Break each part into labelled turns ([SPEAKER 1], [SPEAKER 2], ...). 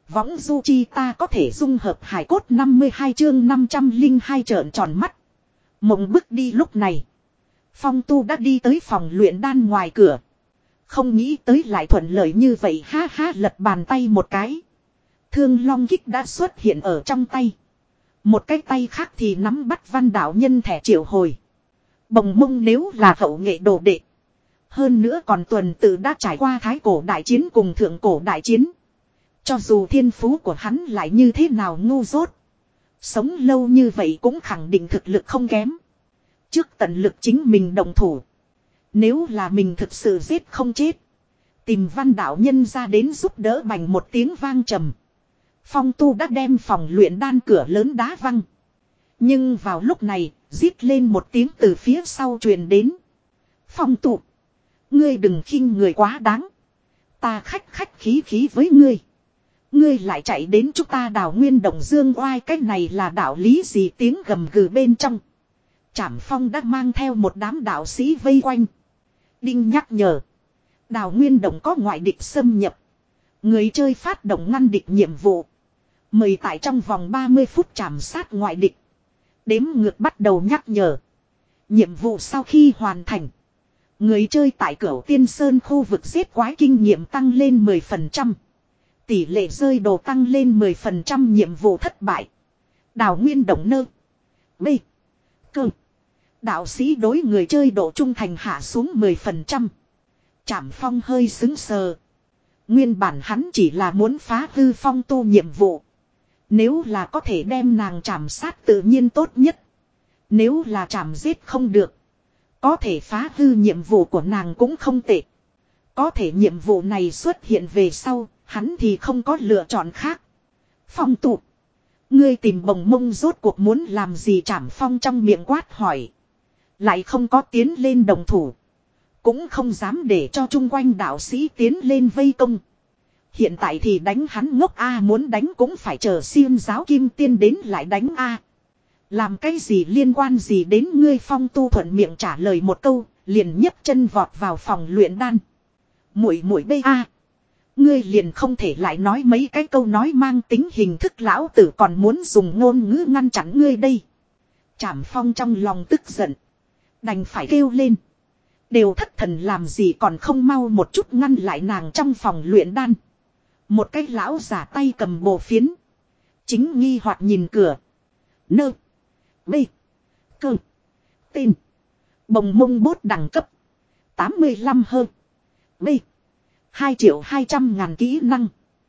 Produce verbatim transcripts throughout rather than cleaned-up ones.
[SPEAKER 1] Võng du chi ta có thể dung hợp hải cốt năm mươi hai chương năm trăm linh hai trợn tròn mắt. Mộng bước đi lúc này. Phong Tu đã đi tới phòng luyện đan ngoài cửa. Không nghĩ tới lại thuận lợi như vậy, ha ha, lật bàn tay một cái. Thương long kích đã xuất hiện ở trong tay. Một cái tay khác thì nắm bắt văn đạo nhân thẻ triệu hồi. Bồng mông nếu là hậu nghệ đồ đệ. Hơn nữa còn tuần tự đã trải qua thái cổ đại chiến cùng thượng cổ đại chiến. Cho dù thiên phú của hắn lại như thế nào ngu dốt. Sống lâu như vậy cũng khẳng định thực lực không kém. Trước tận lực chính mình đồng thủ. Nếu là mình thực sự giết không chết. Tìm văn đạo nhân ra đến giúp đỡ, bành một tiếng vang trầm. Phong Tu đã đem phòng luyện đan cửa lớn đá văng. Nhưng vào lúc này, rít lên một tiếng từ phía sau truyền đến. Phong Tu, ngươi đừng khinh người quá đáng. Ta khách khách khí khí với ngươi. Ngươi lại chạy đến chúng ta đào nguyên động dương oai, cái này là đạo lý gì? Tiếng gầm gừ bên trong. Trảm Phong đã mang theo một đám đạo sĩ vây quanh. Đinh nhắc nhở. Đào nguyên động có ngoại địch xâm nhập. Người chơi phát động ngăn địch nhiệm vụ. Mời tại trong vòng ba mươi phút trảm sát ngoại địch. Đếm ngược bắt đầu nhắc nhở. Nhiệm vụ sau khi hoàn thành. Người chơi tại Cửu Tiên Sơn khu vực giết quái kinh nghiệm tăng lên mười phần trăm. Tỷ lệ rơi đồ tăng lên mười phần trăm, nhiệm vụ thất bại. Đào nguyên động nơ. B. Cơ. Đạo sĩ đối người chơi độ trung thành hạ xuống mười phần trăm. Trảm Phong hơi xứng sờ. Nguyên bản hắn chỉ là muốn phá hư Phong Tu nhiệm vụ. Nếu là có thể đem nàng trảm sát tự nhiên tốt nhất. Nếu là trảm giết không được. Có thể phá hư nhiệm vụ của nàng cũng không tệ. Có thể nhiệm vụ này xuất hiện về sau, hắn thì không có lựa chọn khác. Phong Tu, ngươi tìm bồng mông rốt cuộc muốn làm gì? Trảm Phong trong miệng quát hỏi. Lại không có tiến lên đồng thủ. Cũng không dám để cho chung quanh đạo sĩ tiến lên vây công. Hiện tại thì đánh hắn ngốc a, muốn đánh cũng phải chờ xiêm giáo kim tiên đến lại đánh a. Làm cái gì liên quan gì đến ngươi? Phong Tu thuận miệng trả lời một câu, liền nhấc chân vọt vào phòng luyện đan. Muội muội bê a, ngươi liền không thể lại nói mấy cái câu nói mang tính hình thức, lão tử còn muốn dùng ngôn ngữ ngăn chặn ngươi đây. Trảm Phong trong lòng tức giận, đành phải kêu lên. Đều thất thần làm gì, còn không mau một chút ngăn lại nàng. Trong phòng luyện đan, một cái lão giả tay cầm bồ phiến, chính nghi hoặc nhìn cửa. Nơ. B. Cơ. Tên. Bồng mông bốt đẳng cấp tám mươi lăm hơn. B. hai triệu hai trăm ngàn kỹ năng.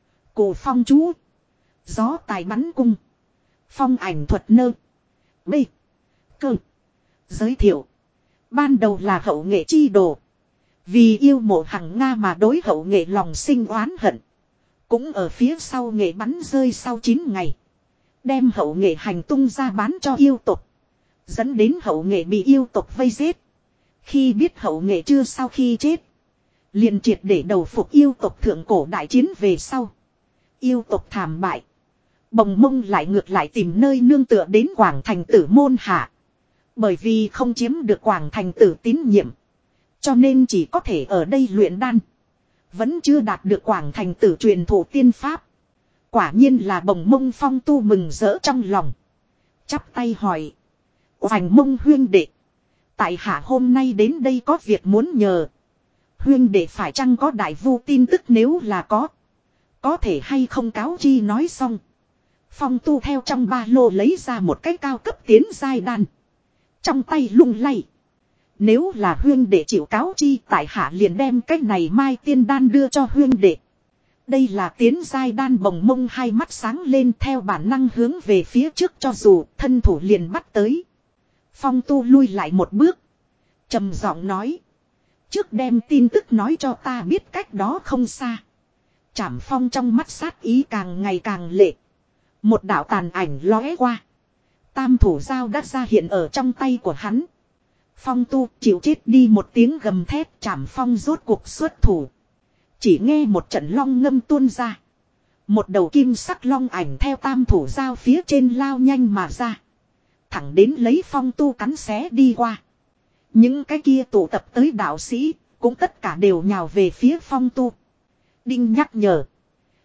[SPEAKER 1] Cổ phong chú. Gió tài bắn cung. Phong ảnh thuật nơ. B. Cơ. Giới thiệu. Ban đầu là hậu nghệ chi đồ. Vì yêu mộ hằng Nga mà đối hậu nghệ lòng sinh oán hận. Cũng ở phía sau nghệ bắn rơi sau chín ngày. Đem hậu nghệ hành tung ra bán cho yêu tộc. Dẫn đến hậu nghệ bị yêu tộc vây giết. Khi biết hậu nghệ chưa sau khi chết. Liền triệt để đầu phục yêu tộc. Thượng cổ đại chiến về sau. Yêu tộc thảm bại. Bồng mông lại ngược lại tìm nơi nương tựa đến Quảng Thành Tử môn hạ. Bởi vì không chiếm được Quảng Thành Tử tín nhiệm. Cho nên chỉ có thể ở đây luyện đan. Vẫn chưa đạt được Quảng Thành Tử truyền thụ tiên pháp. Quả nhiên là bồng mông. Phong Tu mừng rỡ trong lòng. Chắp tay hỏi. Hoành mông huyên đệ. Tại hạ hôm nay đến đây có việc muốn nhờ. Huyên đệ phải chăng có đại vu tin tức? Nếu là có, có thể hay không cáo chi? Nói xong, Phong Tu theo trong ba lô lấy ra một cái cao cấp tiến giai đan. Trong tay lung lay. Nếu là huyên đệ chịu cáo chi, tại hạ liền đem cái này mai tiên đan đưa cho huyên đệ. Đây là tiến giai đan. Bồng mông hai mắt sáng lên, theo bản năng hướng về phía trước, cho dù thân thủ liền bắt tới. Phong Tu lui lại một bước, trầm giọng nói. Trước đem tin tức nói cho ta biết, cách đó không xa. Trảm Phong trong mắt sát ý càng ngày càng lệ. Một đạo tàn ảnh lóe qua. Tam thủ dao đã ra hiện ở trong tay của hắn. Phong Tu chịu chết đi, một tiếng gầm thét. Trảm Phong rốt cuộc xuất thủ. Chỉ nghe một trận long ngâm tuôn ra. Một đầu kim sắc long ảnh theo tam thủ dao phía trên lao nhanh mà ra. Thẳng đến lấy Phong Tu cắn xé đi qua. Những cái kia tụ tập tới đạo sĩ cũng tất cả đều nhào về phía Phong Tu. Đinh nhắc nhở.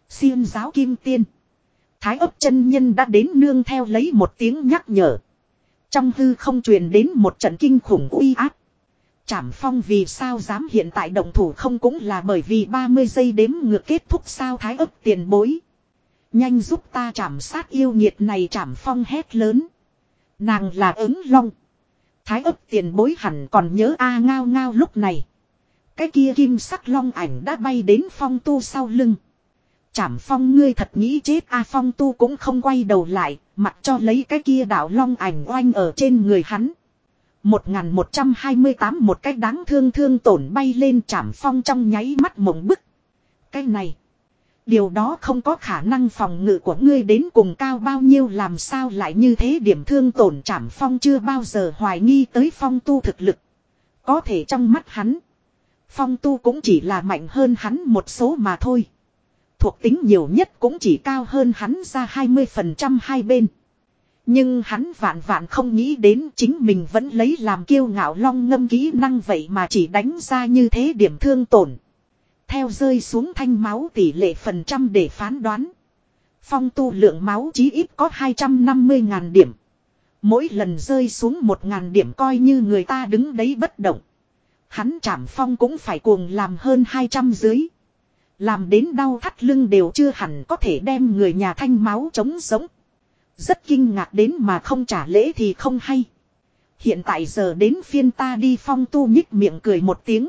[SPEAKER 1] Xiêm giáo kim tiên. Thái ấp chân nhân đã đến nương theo lấy một tiếng nhắc nhở. Trong hư không truyền đến một trận kinh khủng uy áp. Trảm Phong vì sao dám hiện tại động thủ không cũng là bởi vì ba mươi giây đếm ngược kết thúc sao Thái ấp tiền bối. Nhanh giúp ta trảm sát yêu nghiệt này Trảm Phong hét lớn. Nàng là ứng long. Thái ấp tiền bối hẳn còn nhớ a ngao ngao lúc này. Cái kia kim sắc long ảnh đã bay đến Phong Tu sau lưng. Trảm Phong ngươi thật nghĩ chết a Phong Tu cũng không quay đầu lại, mặc cho lấy cái kia đạo long ảnh oanh ở trên người hắn. một nghìn một trăm hai mươi tám một cách đáng thương thương tổn bay lên Trảm Phong trong nháy mắt mộng bức. Cái này. Điều đó không có khả năng phòng ngự của ngươi đến cùng cao bao nhiêu làm sao lại như thế điểm thương tổn Trảm Phong chưa bao giờ hoài nghi tới Phong Tu thực lực. Có thể trong mắt hắn. Phong Tu cũng chỉ là mạnh hơn hắn một số mà thôi. Thuộc tính nhiều nhất cũng chỉ cao hơn hắn ra hai mươi phần trăm hai bên. Nhưng hắn vạn vạn không nghĩ đến chính mình vẫn lấy làm kiêu ngạo long ngâm kỹ năng vậy mà chỉ đánh ra như thế điểm thương tổn. Theo rơi xuống thanh máu tỷ lệ phần trăm để phán đoán. Phong Tu lượng máu chí ít có hai trăm năm mươi ngàn điểm. Mỗi lần rơi xuống một ngàn điểm coi như người ta đứng đấy bất động. Hắn Trảm Phong cũng phải cuồng làm hơn hai trăm dưới. Làm đến đau thắt lưng đều chưa hẳn có thể đem người nhà thanh máu chống sống. Rất kinh ngạc đến mà không trả lễ thì không hay. Hiện tại giờ đến phiên ta đi Phong Tu nhích miệng cười một tiếng.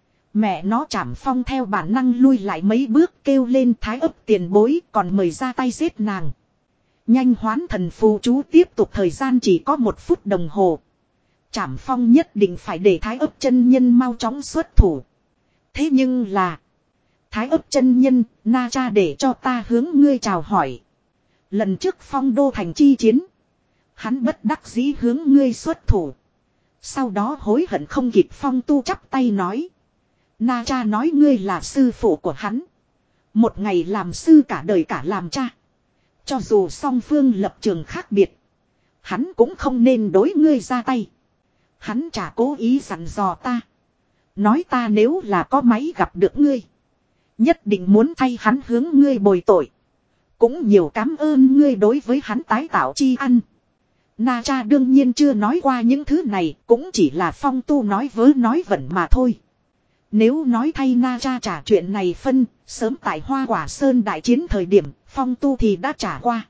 [SPEAKER 1] Mẹ nó Trảm Phong theo bản năng lui lại mấy bước kêu lên Thái ấp tiền bối còn mời ra tay giết nàng. Nhanh hoán thần phù chú tiếp tục thời gian chỉ có một phút đồng hồ. Trảm Phong nhất định phải để Thái ấp chân nhân mau chóng xuất thủ. Thế nhưng là. Thái ấp chân nhân, Na Cha để cho ta hướng ngươi chào hỏi. Lần trước Phong Đô thành chi chiến. Hắn bất đắc dĩ hướng ngươi xuất thủ. Sau đó hối hận không kịp Phong Tu chắp tay nói. Na Cha nói ngươi là sư phụ của hắn. Một ngày làm sư cả đời cả làm cha. Cho dù song phương lập trường khác biệt. Hắn cũng không nên đối ngươi ra tay. Hắn chả cố ý dặn dò ta. Nói ta nếu là có máy gặp được ngươi. Nhất định muốn thay hắn hướng ngươi bồi tội. Cũng nhiều cảm ơn ngươi đối với hắn tái tạo chi ăn. Na Cha đương nhiên chưa nói qua những thứ này. Cũng chỉ là Phong Tu nói vớ nói vẩn mà thôi. Nếu nói thay Na Cha trả chuyện này phân. Sớm tại Hoa Quả Sơn đại chiến thời điểm. Phong Tu thì đã trả qua.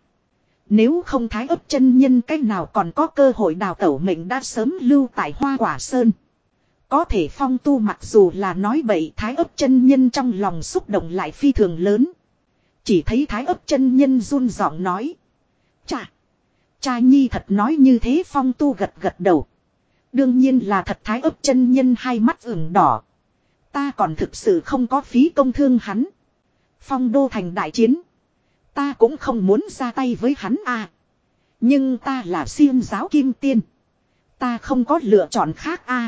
[SPEAKER 1] Nếu không Thái ấp chân nhân cách nào còn có cơ hội đào tẩu mệnh đã sớm lưu tại Hoa Quả Sơn. Có thể Phong Tu mặc dù là nói bậy Thái ấp chân nhân trong lòng xúc động lại phi thường lớn. Chỉ thấy Thái ấp chân nhân run giọng nói. Chà! Cha nhi thật nói như thế Phong Tu gật gật đầu. Đương nhiên là thật Thái ấp chân nhân hai mắt ửng đỏ. Ta còn thực sự không có phí công thương hắn. Phong Đô thành đại chiến. Ta cũng không muốn ra tay với hắn à. Nhưng ta là Xiêm giáo kim tiên. Ta không có lựa chọn khác à.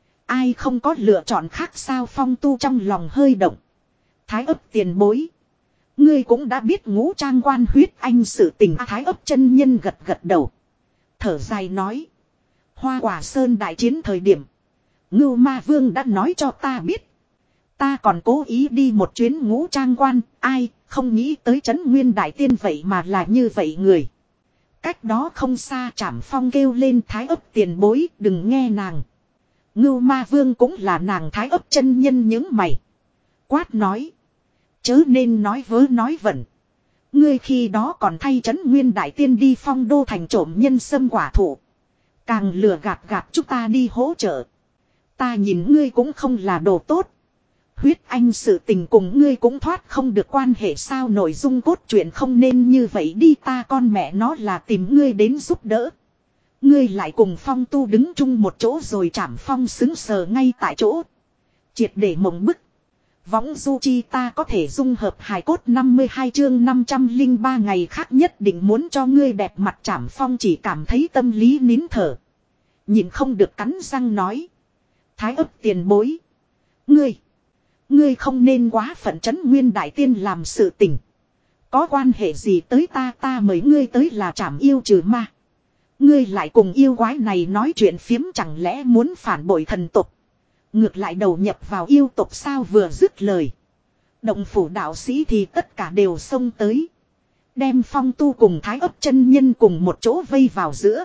[SPEAKER 1] Ai không có lựa chọn khác sao Phong Tu trong lòng hơi động. Thái ấp tiền bối. Ngươi cũng đã biết ngũ trang quan huyết anh sự tình à, Thái ấp chân nhân gật gật đầu. Thở dài nói. Hoa Quả Sơn đại chiến thời điểm. Ngưu Ma Vương đã nói cho ta biết. Ta còn cố ý đi một chuyến ngũ trang quan. Ai không nghĩ tới trấn nguyên đại tiên vậy mà là như vậy người. Cách đó không xa Trảm Phong kêu lên Thái ấp tiền bối đừng nghe nàng. Ngưu Ma Vương cũng là nàng Thái ấp chân nhân những mày. Quát nói. Chớ nên nói vớ nói vẩn. Ngươi khi đó còn thay trấn nguyên đại tiên đi Phong Đô thành trộm nhân sâm quả thụ. Càng lừa gạt gạt chúng ta đi hỗ trợ. Ta nhìn ngươi cũng không là đồ tốt. Huyết anh sự tình cùng ngươi cũng thoát không được quan hệ sao nội dung cốt truyện không nên như vậy đi ta con mẹ nó là tìm ngươi đến giúp đỡ. Ngươi lại cùng Phong Tu đứng chung một chỗ rồi Trảm Phong xứng sờ ngay tại chỗ. Triệt để mộng bức. Võng du chi ta có thể dung hợp hài cốt năm mươi hai chương năm trăm lẻ ba ngày khác nhất định muốn cho ngươi đẹp mặt Trảm Phong chỉ cảm thấy tâm lý nín thở. Nhìn không được cắn răng nói. Thái ấp tiền bối. Ngươi. Ngươi không nên quá phận trấn nguyên đại tiên làm sự tình. Có quan hệ gì tới ta ta mời ngươi tới là Trảm yêu trừ ma. Ngươi lại cùng yêu quái này nói chuyện phiếm chẳng lẽ muốn phản bội thần tục. Ngược lại đầu nhập vào yêu tục sao vừa dứt lời. Động phủ đạo sĩ thì tất cả đều xông tới. Đem Phong Tu cùng Thái Ấp chân nhân cùng một chỗ vây vào giữa.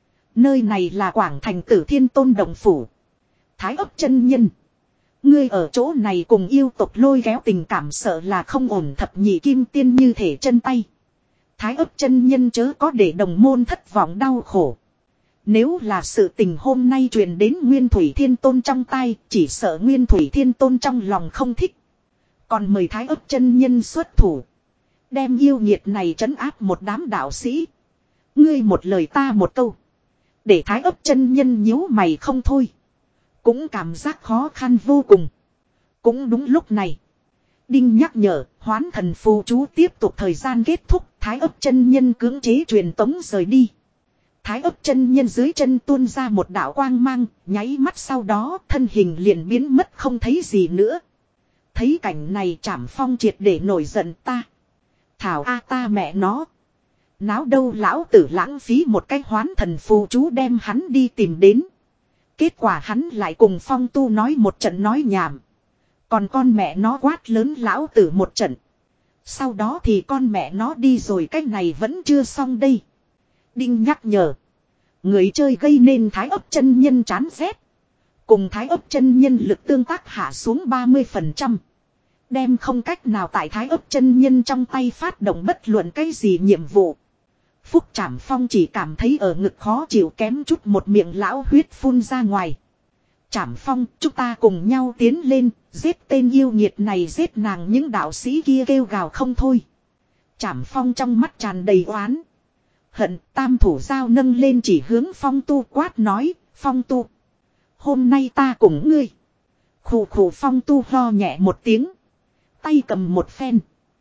[SPEAKER 1] Nơi này là Quảng Thành Tử Thiên Tôn động phủ. Thái Ấp chân nhân. Ngươi ở chỗ này cùng yêu tộc lôi kéo tình cảm sợ là không ổn, thập nhị kim tiên như thể chân tay. Thái Ấp chân nhân chớ có để đồng môn thất vọng đau khổ. Nếu là sự tình hôm nay truyền đến Nguyên Thủy Thiên Tôn trong tay, chỉ sợ Nguyên Thủy Thiên Tôn trong lòng không thích. Còn mời Thái Ấp chân nhân xuất thủ. Đem yêu nghiệt này trấn áp một đám đạo sĩ. Ngươi một lời ta một câu. Để Thái Ấp chân nhân nhíu mày không thôi. Cũng cảm giác khó khăn vô cùng. Cũng đúng lúc này. Đinh nhắc nhở, hoán thần phù chú tiếp tục thời gian kết thúc. Thái Ấp chân nhân cưỡng chế truyền tống rời đi. Thái Ấp chân nhân dưới chân tuôn ra một đạo quang mang. Nháy mắt sau đó thân hình liền biến mất không thấy gì nữa. Thấy cảnh này Trảm Phong triệt để nổi giận ta. Thảo a ta mẹ nó. Náo đâu lão tử lãng phí một cái hoán thần phù chú đem hắn đi tìm đến. Kết quả hắn lại cùng Phong Tu nói một trận nói nhảm. Còn con mẹ nó quát lớn lão tử một trận. Sau đó thì con mẹ nó đi rồi, cái này vẫn chưa xong đây. Đinh nhắc nhở. Người chơi gây nên Thái Ấp chân nhân chán ghét. Cùng Thái Ấp chân nhân lực tương tác hạ xuống ba mươi phần trăm. Đem không cách nào tại Thái Ấp chân nhân trong tay phát động bất luận cái gì nhiệm vụ. Phúc Trảm Phong chỉ cảm thấy ở ngực khó chịu kém chút một miệng lão huyết phun ra ngoài. Trảm Phong, chúng ta cùng nhau tiến lên, giết tên yêu nghiệt này, giết nàng, những đạo sĩ kia kêu gào không thôi. Trảm Phong trong mắt tràn đầy oán. Hận, tam thủ dao nâng lên chỉ hướng Phong Tu quát nói, Phong Tu. Hôm nay ta cùng ngươi. Khủ khủ Phong Tu ho nhẹ một tiếng. Tay cầm một phen.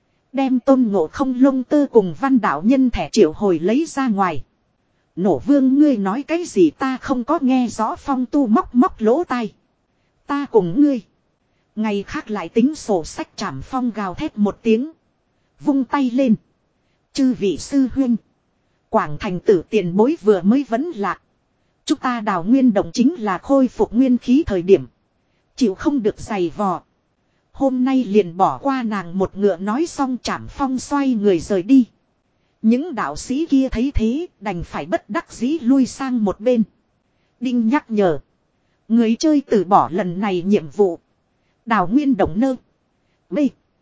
[SPEAKER 1] Đem Tôn Ngộ Không lông tơ cùng Văn đạo nhân thẻ triệu hồi lấy ra ngoài. Nổ vương ngươi nói cái gì ta không có nghe rõ. Phong Tu móc móc lỗ tai. Ta cùng ngươi. Ngày khác lại tính sổ sách. Trảm Phong gào thét một tiếng. Vung tay lên. Chư vị sư huynh. Quảng Thành Tử tiền bối vừa mới vấn lạc. Chúng ta đào nguyên động chính là khôi phục nguyên khí thời điểm. Chịu không được giày vò. Hôm nay liền bỏ qua nàng một ngựa, nói xong Trảm Phong xoay người rời đi. Những đạo sĩ kia thấy thế đành phải bất đắc dĩ lui sang một bên. Đinh nhắc nhở. Người chơi từ bỏ lần này nhiệm vụ. Đào nguyên động nơ. B.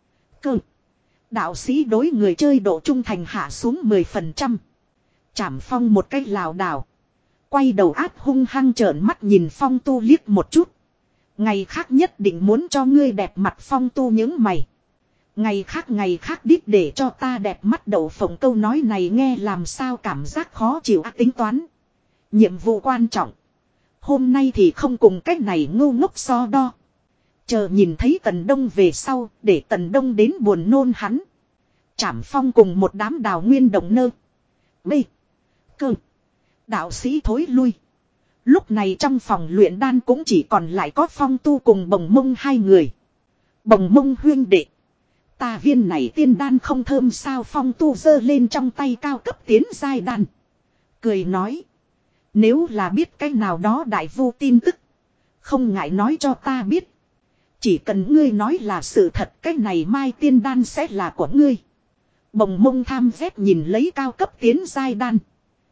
[SPEAKER 1] Cơ. Đạo sĩ đối người chơi độ trung thành hạ xuống mười phần trăm. Trảm Phong một cách lảo đảo. Quay đầu áp hung hăng trợn mắt nhìn Phong Tu liếc một chút. Ngày khác nhất định muốn cho ngươi đẹp mặt. Phong Tu những mày. Ngày khác ngày khác đít để cho ta đẹp mắt đậu phộng, câu nói này nghe làm sao cảm giác khó chịu à, tính toán. Nhiệm vụ quan trọng. Hôm nay thì không cùng cách này ngu ngốc so đo. Chờ nhìn thấy Tần Đông về sau, để Tần Đông đến buồn nôn hắn. Trảm Phong cùng một đám đào nguyên động nơ. B. Cơ. Đạo sĩ thối lui. Lúc này trong phòng luyện đan cũng chỉ còn lại có Phong Tu cùng Bồng Mông hai người. Bồng Mông huyên đệ. Ta viên này tiên đan không thơm sao? Phong Tu giơ lên trong tay cao cấp tiến giai đan. Cười nói. Nếu là biết cái nào đó đại vu tin tức. Không ngại nói cho ta biết. Chỉ cần ngươi nói là sự thật, cái này mai tiên đan sẽ là của ngươi. Bồng Mông tham vét nhìn lấy cao cấp tiến giai đan.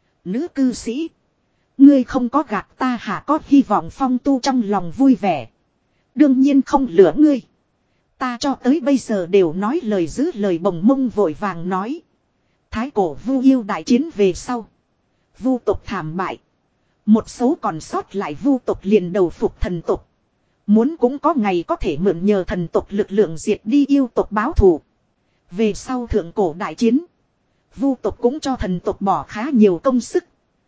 [SPEAKER 1] Nữ cư sĩ. Ngươi không có gạt ta hả? Có hy vọng. Phong Tu trong lòng vui vẻ. Đương nhiên không lừa ngươi. Ta cho tới bây giờ đều nói lời giữ lời. Bồng Mông vội vàng nói. Thái cổ vu yêu đại chiến về sau. Vu tộc thảm bại. Một số còn sót lại vu tộc liền đầu phục thần tộc. Muốn cũng có ngày có thể mượn nhờ thần tộc lực lượng diệt đi yêu tộc báo thù. Về sau thượng cổ đại chiến. Vu tộc cũng cho thần tộc bỏ khá nhiều công sức.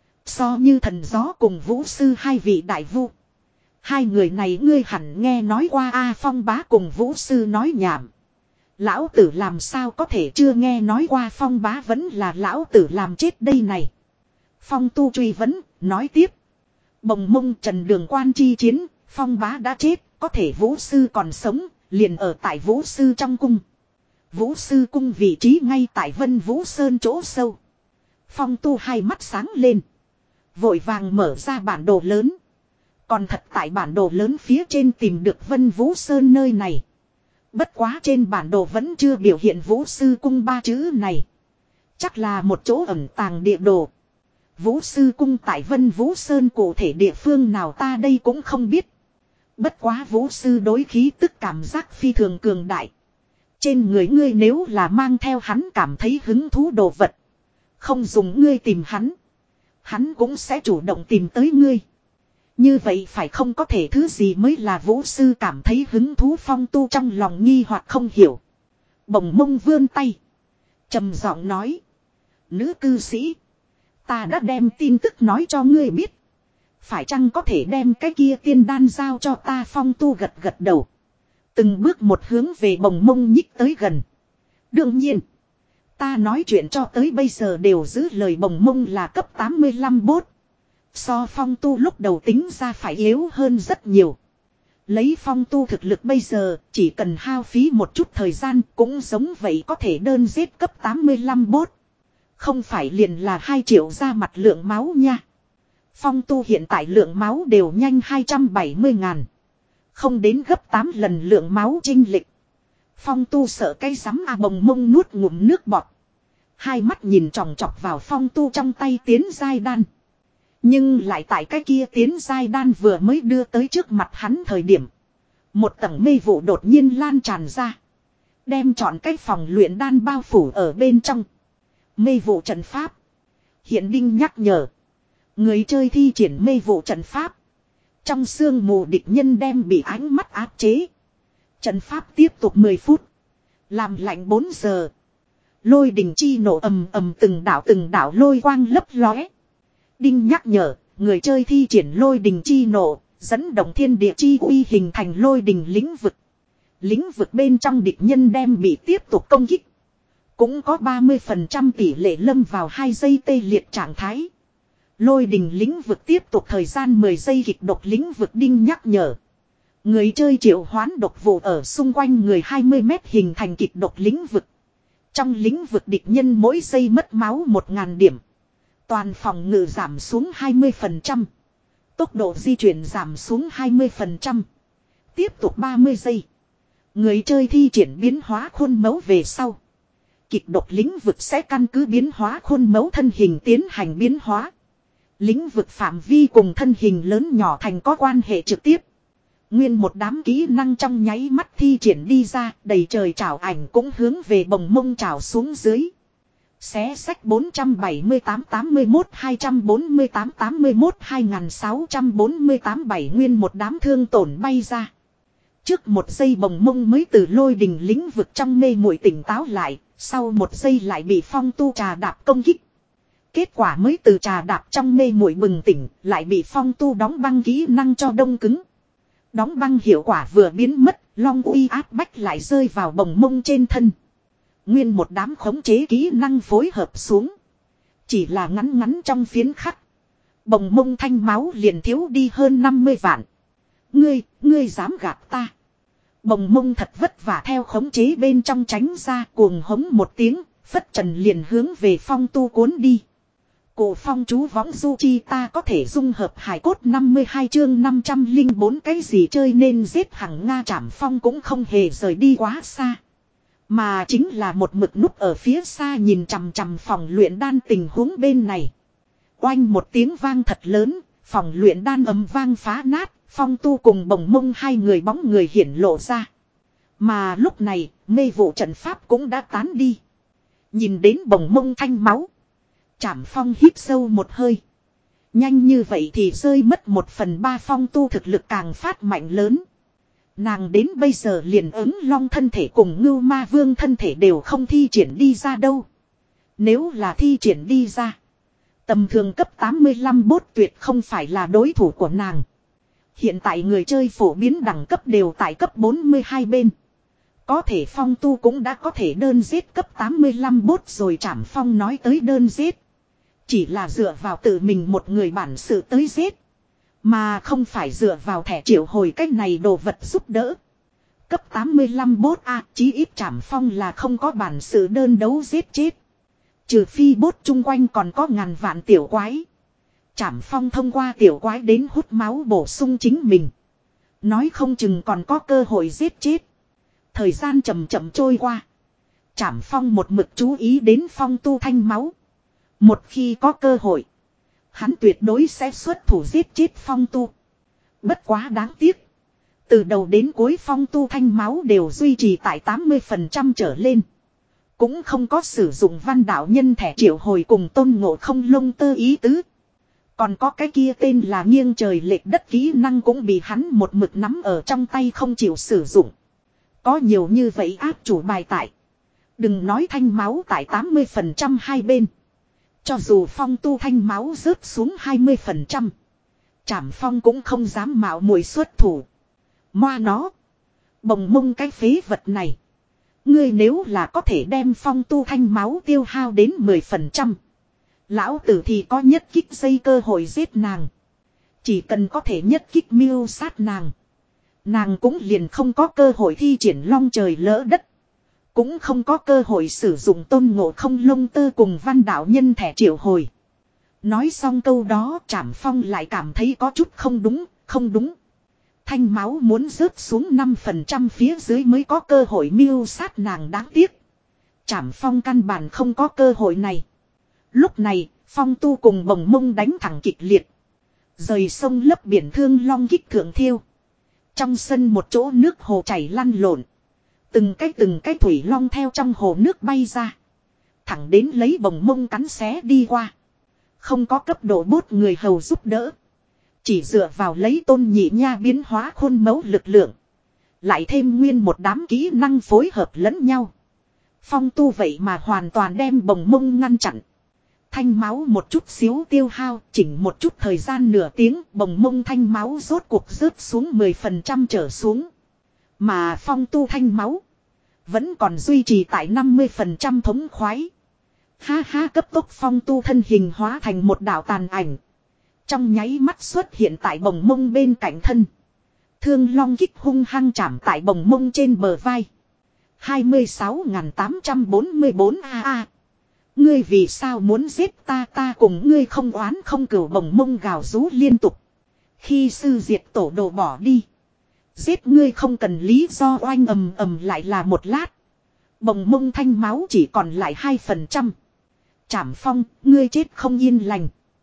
[SPEAKER 1] So như thần gió cùng vũ sư hai vị đại vu. Hai người này ngươi hẳn nghe nói qua a. Phong Bá cùng vũ sư nói nhảm. Lão tử làm sao có thể chưa nghe nói qua? Phong Bá vẫn là lão tử làm chết đây này. Phong Tu truy vấn, nói tiếp. Bồng Mông Trần Đường Quan chi chiến, Phong Bá đã chết, có thể vũ sư còn sống, liền ở tại vũ sư trong cung. Vũ sư cung vị trí ngay tại Vân Vũ Sơn chỗ sâu. Phong Tu hai mắt sáng lên. Vội vàng mở ra bản đồ lớn. Còn thật tại bản đồ lớn phía trên tìm được Vân Vũ Sơn nơi này. Bất quá trên bản đồ vẫn chưa biểu hiện Vũ Sư Cung ba chữ này. Chắc là một chỗ ẩn tàng địa đồ. Vũ Sư Cung tại Vân Vũ Sơn cụ thể địa phương nào ta đây cũng không biết. Bất quá Vũ Sư đối khí tức cảm giác phi thường cường đại. Trên người ngươi nếu là mang theo hắn cảm thấy hứng thú đồ vật. Không dùng ngươi tìm hắn. Hắn cũng sẽ chủ động tìm tới ngươi. Như vậy phải không có thể thứ gì mới là Vũ Sư cảm thấy hứng thú Phong Tu trong lòng nghi hoặc không hiểu. Bồng mông vươn tay. Trầm giọng nói. Nữ cư sĩ. Ta đã đem tin tức nói cho ngươi biết. Phải chăng có thể đem cái kia tiên đan giao cho ta Phong Tu gật gật đầu. Từng bước một hướng về bồng mông nhích tới gần. Đương nhiên. Ta nói chuyện cho tới bây giờ đều giữ lời bồng mông là cấp tám mươi lăm bốt. So Phong Tu lúc đầu tính ra phải yếu hơn rất nhiều. Lấy Phong Tu thực lực bây giờ chỉ cần hao phí một chút thời gian cũng giống vậy có thể đơn giết cấp tám mươi lăm bốt. Không phải liền là hai triệu ra mặt lượng máu nha. Phong Tu hiện tại lượng máu đều nhanh hai trăm bảy mươi ngàn. Không đến gấp tám lần lượng máu chênh lệch. Phong Tu sợ cái rắm à bồng mông nuốt ngụm nước bọt. Hai mắt nhìn tròng trọc vào Phong Tu trong tay tiến giai đan. Nhưng lại tại cái kia tiến giai đan vừa mới đưa tới trước mặt hắn thời điểm. Một tầng mê vụ đột nhiên lan tràn ra. Đem trọn cái phòng luyện đan bao phủ ở bên trong. Mê vụ trận pháp. Hiện đinh nhắc nhở. Người chơi thi triển mê vụ trận pháp. Trong sương mù địch nhân đem bị ánh mắt áp chế. Trận pháp tiếp tục mười phút. Làm lạnh bốn giờ. Lôi đình chi nổ ầm ầm từng đảo từng đảo lôi quang lấp lóe. Đinh nhắc nhở, người chơi thi triển lôi đình chi nổ, dẫn động thiên địa chi uy hình thành lôi đình lĩnh vực. Lĩnh vực bên trong địch nhân đem bị tiếp tục công kích. Cũng có ba mươi phần trăm tỷ lệ lâm vào hai giây tê liệt trạng thái. Lôi đình lĩnh vực tiếp tục thời gian mười giây kịch độc lĩnh vực đinh nhắc nhở. Người chơi triệu hoán độc vụ ở xung quanh người hai mươi mét hình thành kịch độc lĩnh vực. Trong lĩnh vực địch nhân mỗi giây mất máu một nghìn điểm. Toàn phòng ngự giảm xuống hai mươi phần trăm. Tốc độ di chuyển giảm xuống hai mươi phần trăm. Tiếp tục ba mươi giây. Người chơi thi triển biến hóa khuôn mẫu về sau. Kịch độc lĩnh vực sẽ căn cứ biến hóa khuôn mẫu thân hình tiến hành biến hóa. Lĩnh vực phạm vi cùng thân hình lớn nhỏ thành có quan hệ trực tiếp. Nguyên một đám kỹ năng trong nháy mắt thi triển đi ra, đầy trời trảo ảnh cũng hướng về bồng mông trảo xuống dưới. Xé sách bốn trăm bảy mươi tám tám mươi mốt hai trăm bốn mươi tám tám mươi mốt hai nghìn sáu trăm bốn mươi tám bảy nguyên một đám thương tổn bay ra. Trước một giây bồng mông mới từ lôi đình lĩnh vực trong mê muội tỉnh táo lại, sau một giây lại bị Phong Tu trà đạp công kích. Kết quả mới từ trà đạp trong mê muội bừng tỉnh, lại bị Phong Tu đóng băng kỹ năng cho đông cứng. Đóng băng hiệu quả vừa biến mất, long uy áp bách lại rơi vào bồng mông trên thân. Nguyên một đám khống chế kỹ năng phối hợp xuống. Chỉ là ngắn ngắn trong phiến khắc. Bồng mông thanh máu liền thiếu đi hơn năm mươi vạn. Ngươi, ngươi dám gạt ta. Bồng mông thật vất vả theo khống chế bên trong tránh ra cuồng hống một tiếng, phất trần liền hướng về Phong Tu cuốn đi. Cổ phong chú võng du chi ta có thể dung hợp hài cốt năm mươi hai chương năm trăm lẻ bốn cái gì chơi nên giết hằng Nga Trảm Phong cũng không hề rời đi quá xa. Mà chính là một mực núp ở phía xa nhìn chằm chằm phòng luyện đan tình huống bên này. Oanh một tiếng vang thật lớn, phòng luyện đan ầm vang phá nát, Phong Tu cùng bồng mông hai người bóng người hiển lộ ra. Mà lúc này, mê vụ trận pháp cũng đã tán đi. Nhìn đến bồng mông thanh máu. Trảm Phong hít sâu một hơi. Nhanh như vậy thì rơi mất một phần ba Phong Tu thực lực càng phát mạnh lớn. Nàng đến bây giờ liền ứng long thân thể cùng ngưu ma vương thân thể đều không thi triển đi ra đâu. Nếu là thi triển đi ra. Tầm thường cấp tám mươi lăm bốt tuyệt không phải là đối thủ của nàng. Hiện tại người chơi phổ biến đẳng cấp đều tại cấp bốn mươi hai bên. Có thể Phong Tu cũng đã có thể đơn giết cấp tám mươi lăm bốt rồi. Trảm Phong nói tới đơn giết. Chỉ là dựa vào tự mình một người bản sự tới giết. Mà không phải dựa vào thẻ triệu hồi cách này đồ vật giúp đỡ. Cấp tám mươi lăm bốt A, chí ít Trảm Phong là không có bản sự đơn đấu giết chết. Trừ phi bốt chung quanh còn có ngàn vạn tiểu quái. Trảm Phong thông qua tiểu quái đến hút máu bổ sung chính mình. Nói không chừng còn có cơ hội giết chết. Thời gian chậm chậm trôi qua. Trảm Phong một mực chú ý đến Phong Tu thanh máu. Một khi có cơ hội, hắn tuyệt đối sẽ xuất thủ giết chết Phong Tu. Bất quá đáng tiếc. Từ đầu đến cuối Phong Tu thanh máu đều duy trì tại tám mươi phần trăm trở lên. Cũng không có sử dụng văn đạo nhân thẻ triệu hồi cùng Tôn Ngộ Không lông tơ ý tứ. Còn có cái kia tên là nghiêng trời lệch đất kỹ năng cũng bị hắn một mực nắm ở trong tay không chịu sử dụng. Có nhiều như vậy áp chủ bài tại. Đừng nói thanh máu tại tám mươi phần trăm hai bên. Cho dù Phong Tu thanh máu rớt xuống hai mươi phần trăm. Trảm Phong cũng không dám mạo muội xuất thủ. Moa nó. Bồng mông cái phế vật này. Ngươi nếu là có thể đem Phong Tu thanh máu tiêu hao đến mười phần trăm. Lão tử thì có nhất kích dây cơ hội giết nàng. Chỉ cần có thể nhất kích mưu sát nàng. Nàng cũng liền không có cơ hội thi triển long trời lỡ đất. Cũng không có cơ hội sử dụng Tôn Ngộ Không lông tơ cùng văn đạo nhân thẻ triệu hồi. Nói xong câu đó Trảm Phong lại cảm thấy có chút không đúng, không đúng. Thanh máu muốn rớt xuống năm phần trăm phía dưới mới có cơ hội mưu sát nàng đáng tiếc. Trảm Phong căn bản không có cơ hội này. Lúc này, Phong Tu cùng Bồng Mông đánh thẳng kịch liệt. Rời sông lấp biển thương long kích thượng thiêu. Trong sân một chỗ nước hồ chảy lăn lộn. Từng cái từng cái thủy long theo trong hồ nước bay ra. Thẳng đến lấy Bồng Mông cắn xé đi qua. Không có cấp độ bốt người hầu giúp đỡ. Chỉ dựa vào lấy Tôn Nhị Nha biến hóa khuôn mẫu lực lượng. Lại thêm nguyên một đám kỹ năng phối hợp lẫn nhau. Phong Tu vậy mà hoàn toàn đem Bồng Mông ngăn chặn. Thanh máu một chút xíu tiêu hao, chỉnh một chút thời gian nửa tiếng, Bồng Mông thanh máu rốt cuộc rớt xuống mười phần trăm trở xuống. Mà Phong Tu thanh máu vẫn còn duy trì tại năm mươi phần trăm thống khoái. Ha ha, cấp tốc Phong Tu thân hình hóa thành một đạo tàn ảnh. Trong nháy mắt xuất hiện tại Bồng Mông bên cạnh thân. Thương long kích hung hăng chạm tại Bồng Mông trên bờ vai. hai mươi sáu nghìn tám trăm bốn mươi bốn a a. Ngươi vì sao muốn giết ta, ta cùng ngươi không oán không cừu, Bồng Mông gào rú liên tục. Khi sư diệt tổ đồ bỏ đi. Giết ngươi không cần lý do, oanh ầm ầm lại là một lát. Bồng Mông thanh máu chỉ còn lại hai phần trăm. Trảm Phong, ngươi chết không yên lành.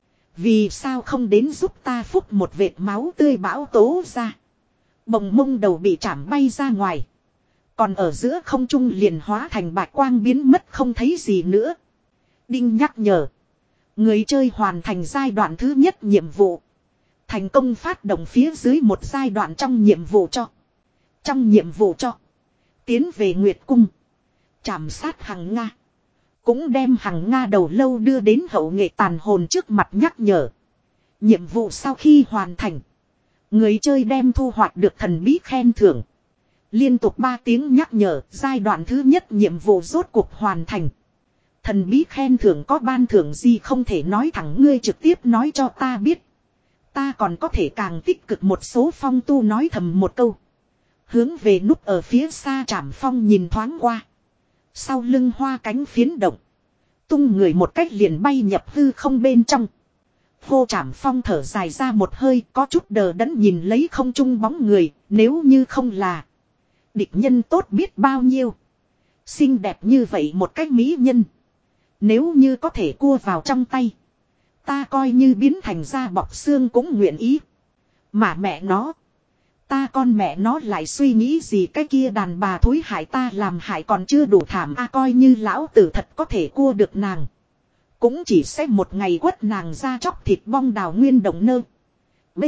[SPEAKER 1] Vì sao không đến giúp ta phúc một vệt máu tươi bão tố ra. Bồng Mông đầu bị chảm bay ra ngoài. Còn ở giữa không trung liền hóa thành bạch quang biến mất không thấy gì nữa. Đinh nhắc nhở. Người chơi hoàn thành giai đoạn thứ nhất nhiệm vụ. Thành công phát động phía dưới một giai đoạn trong nhiệm vụ cho. Trong nhiệm vụ cho. Tiến về Nguyệt Cung. Chạm sát Hằng Nga. Cũng đem Hằng Nga đầu lâu đưa đến hậu nghệ tàn hồn trước mặt nhắc nhở. Nhiệm vụ sau khi hoàn thành. Người chơi đem thu hoạch được thần bí khen thưởng. Liên tục ba tiếng nhắc nhở, giai đoạn thứ nhất nhiệm vụ rốt cuộc hoàn thành. Thần bí khen thưởng có ban thưởng gì không thể nói thẳng, ngươi trực tiếp nói cho ta biết. Ta còn có thể càng tích cực một số. Phong Tu nói thầm một câu. Hướng về núp ở phía xa Trảm Phong nhìn thoáng qua. Sau lưng hoa cánh phiến động. Tung người một cách liền bay nhập hư không bên trong. Hô, Trảm Phong thở dài ra một hơi, có chút đờ đẫn nhìn lấy không trung bóng người. Nếu như không là địch nhân tốt biết bao nhiêu. Xinh đẹp như vậy một cách mỹ nhân. Nếu như có thể cua vào trong tay. Ta coi như biến thành da bọc xương cũng nguyện ý. Mà mẹ nó. Ta con mẹ nó lại suy nghĩ gì, cái kia đàn bà thối hại ta làm hại còn chưa đủ thảm a à, coi như lão tử thật có thể cua được nàng. Cũng chỉ sẽ một ngày quất nàng ra chóc thịt bong đào nguyên động nơ. B.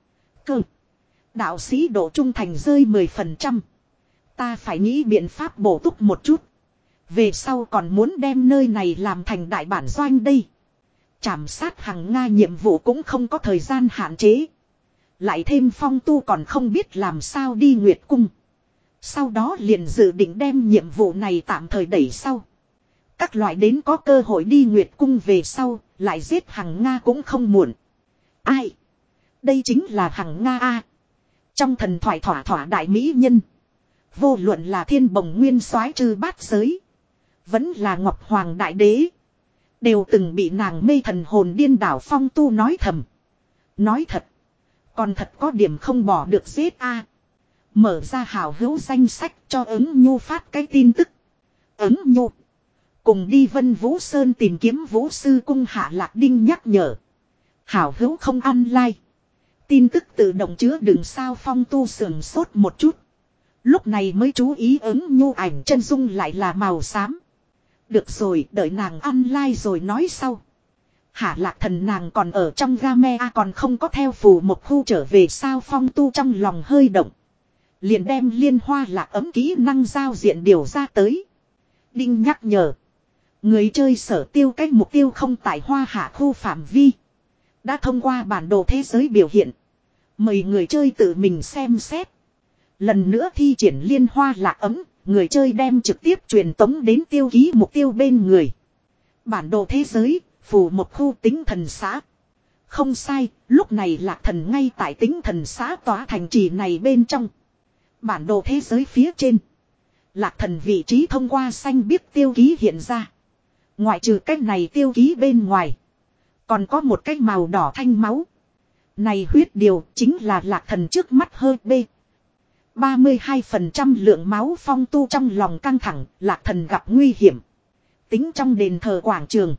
[SPEAKER 1] Cơ. Đạo sĩ độ trung thành rơi mười phần trăm. Ta phải nghĩ biện pháp bổ túc một chút. Về sau còn muốn đem nơi này làm thành đại bản doanh đây. Chảm sát Hằng Nga nhiệm vụ cũng không có thời gian hạn chế. Lại thêm Phong Tu còn không biết làm sao đi Nguyệt Cung. Sau đó liền dự định đem nhiệm vụ này tạm thời đẩy sau. Các loại đến có cơ hội đi Nguyệt Cung về sau, lại giết Hằng Nga cũng không muộn. Ai? Đây chính là Hằng Nga a. Trong thần thoại thỏa thỏa đại mỹ nhân. Vô luận là Thiên Bồng Nguyên Soái trừ bát giới. Vẫn là Ngọc Hoàng Đại Đế. Đều từng bị nàng mê thần hồn điên đảo. Phong Tu nói thầm. Nói thật. Còn thật có điểm không bỏ được giết a. Mở ra hảo hữu danh sách cho ứng nhu phát cái tin tức. Ứng nhu. Cùng đi Vân Vũ Sơn tìm kiếm Vũ Sư Cung Hạ Lạc Đinh nhắc nhở. Hảo hữu không online. Tin tức tự động chứa đựng sao Phong Tu sườn sốt một chút. Lúc này mới chú ý ứng nhu ảnh chân dung lại là màu xám. Được rồi, đợi nàng online rồi nói sau. Hạ Lạc Thần nàng còn ở trong game a còn không có theo phù một khu trở về sao Phong Tu trong lòng hơi động. Liền đem liên hoa lạc ấm kỹ năng giao diện điều ra tới. Đinh nhắc nhở. Người chơi sở tiêu cách mục tiêu không tại hoa hạ khu phạm vi. Đã thông qua bản đồ thế giới biểu hiện. Mời người chơi tự mình xem xét. Lần nữa thi triển liên hoa lạc ấm. Người chơi đem trực tiếp truyền tống đến tiêu ký mục tiêu bên người. Bản đồ thế giới, phù một khu tính thần xã. Không sai, lúc này lạc thần ngay tại tính thần xã tỏa thành trì này bên trong. Bản đồ thế giới phía trên. Lạc thần vị trí thông qua xanh biếc tiêu ký hiện ra. Ngoại trừ cách này tiêu ký bên ngoài. Còn có một cái màu đỏ thanh máu. Này huyết điều chính là lạc thần trước mắt hơi bê. ba mươi hai phần trăm lượng máu Phong Tu trong lòng căng thẳng, lạc thần gặp nguy hiểm. Tính trong đền thờ quảng trường.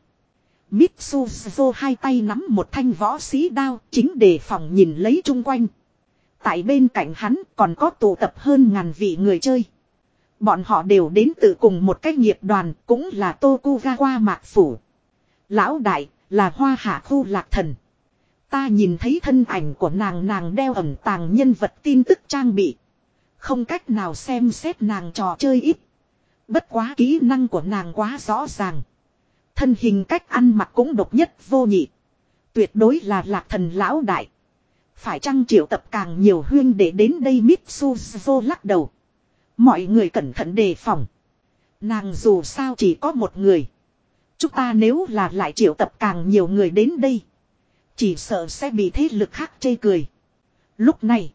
[SPEAKER 1] Mitsuzo hai tay nắm một thanh võ sĩ đao, chính đề phòng nhìn lấy chung quanh. Tại bên cạnh hắn còn có tụ tập hơn ngàn vị người chơi. Bọn họ đều đến từ cùng một cái nghiệp đoàn, cũng là Tokugawa Mạc Phủ. Lão đại, là Hoa Hạ khu lạc thần. Ta nhìn thấy thân ảnh của nàng nàng đeo ẩn tàng nhân vật tin tức trang bị. Không cách nào xem xét nàng trò chơi ít. Bất quá kỹ năng của nàng quá rõ ràng. Thân hình cách ăn mặc cũng độc nhất vô nhị. Tuyệt đối là lạc thần lão đại. Phải chăng triệu tập càng nhiều huyên để đến đây Mitsuzo lắc đầu. Mọi người cẩn thận đề phòng. Nàng dù sao chỉ có một người. Chúng ta nếu là lại triệu tập càng nhiều người đến đây. Chỉ sợ sẽ bị thế lực khác chê cười. Lúc này.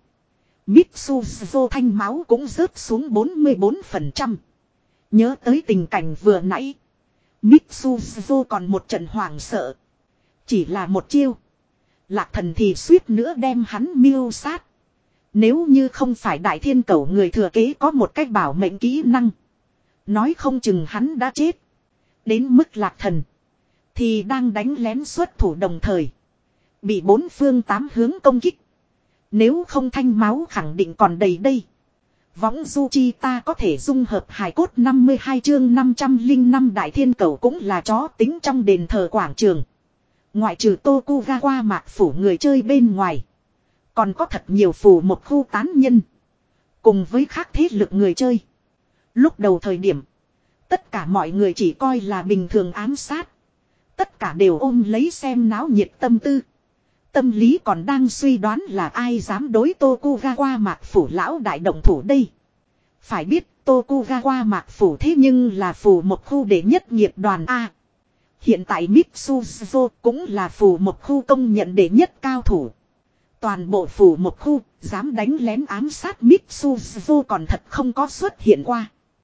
[SPEAKER 1] Mitsuzo thanh máu cũng rớt xuống bốn mươi bốn phần trăm. Nhớ tới tình cảnh vừa nãy. Mitsuzo còn một trận hoảng sợ. Chỉ là một chiêu. Lạc thần thì suýt nữa đem hắn miêu sát. Nếu như không phải đại thiên cẩu người thừa kế có một cách bảo mệnh kỹ năng. Nói không chừng hắn đã chết. Đến mức lạc thần. Thì đang đánh lén xuất thủ đồng thời. Bị bốn phương tám hướng công kích. Nếu không thanh máu khẳng định còn đầy đây. Võng du chi ta có thể dung hợp hài cốt năm mươi hai chương năm trăm lẻ năm đại thiên cẩu cũng là chó tính trong đền thờ quảng trường. Ngoại trừ Tokugawa Mạc Phủ người chơi bên ngoài. Còn có thật nhiều phủ một khu tán nhân. Cùng với khác thế lực người chơi. Lúc đầu thời điểm. Tất cả mọi người chỉ coi là bình thường ám sát. Tất cả đều ôm lấy xem náo nhiệt tâm tư. Tâm lý còn đang suy đoán là ai dám đối Tokugawa Mạc Phủ lão đại động thủ đây. Phải biết Tokugawa Mạc Phủ thế nhưng là phủ một khu đệ nhất nghiệp đoàn A. Hiện tại Mitsuzo cũng là phủ một khu công nhận đệ nhất cao thủ. Toàn bộ phủ một khu dám đánh lén ám sát Mitsuzo còn thật không có xuất hiện qua.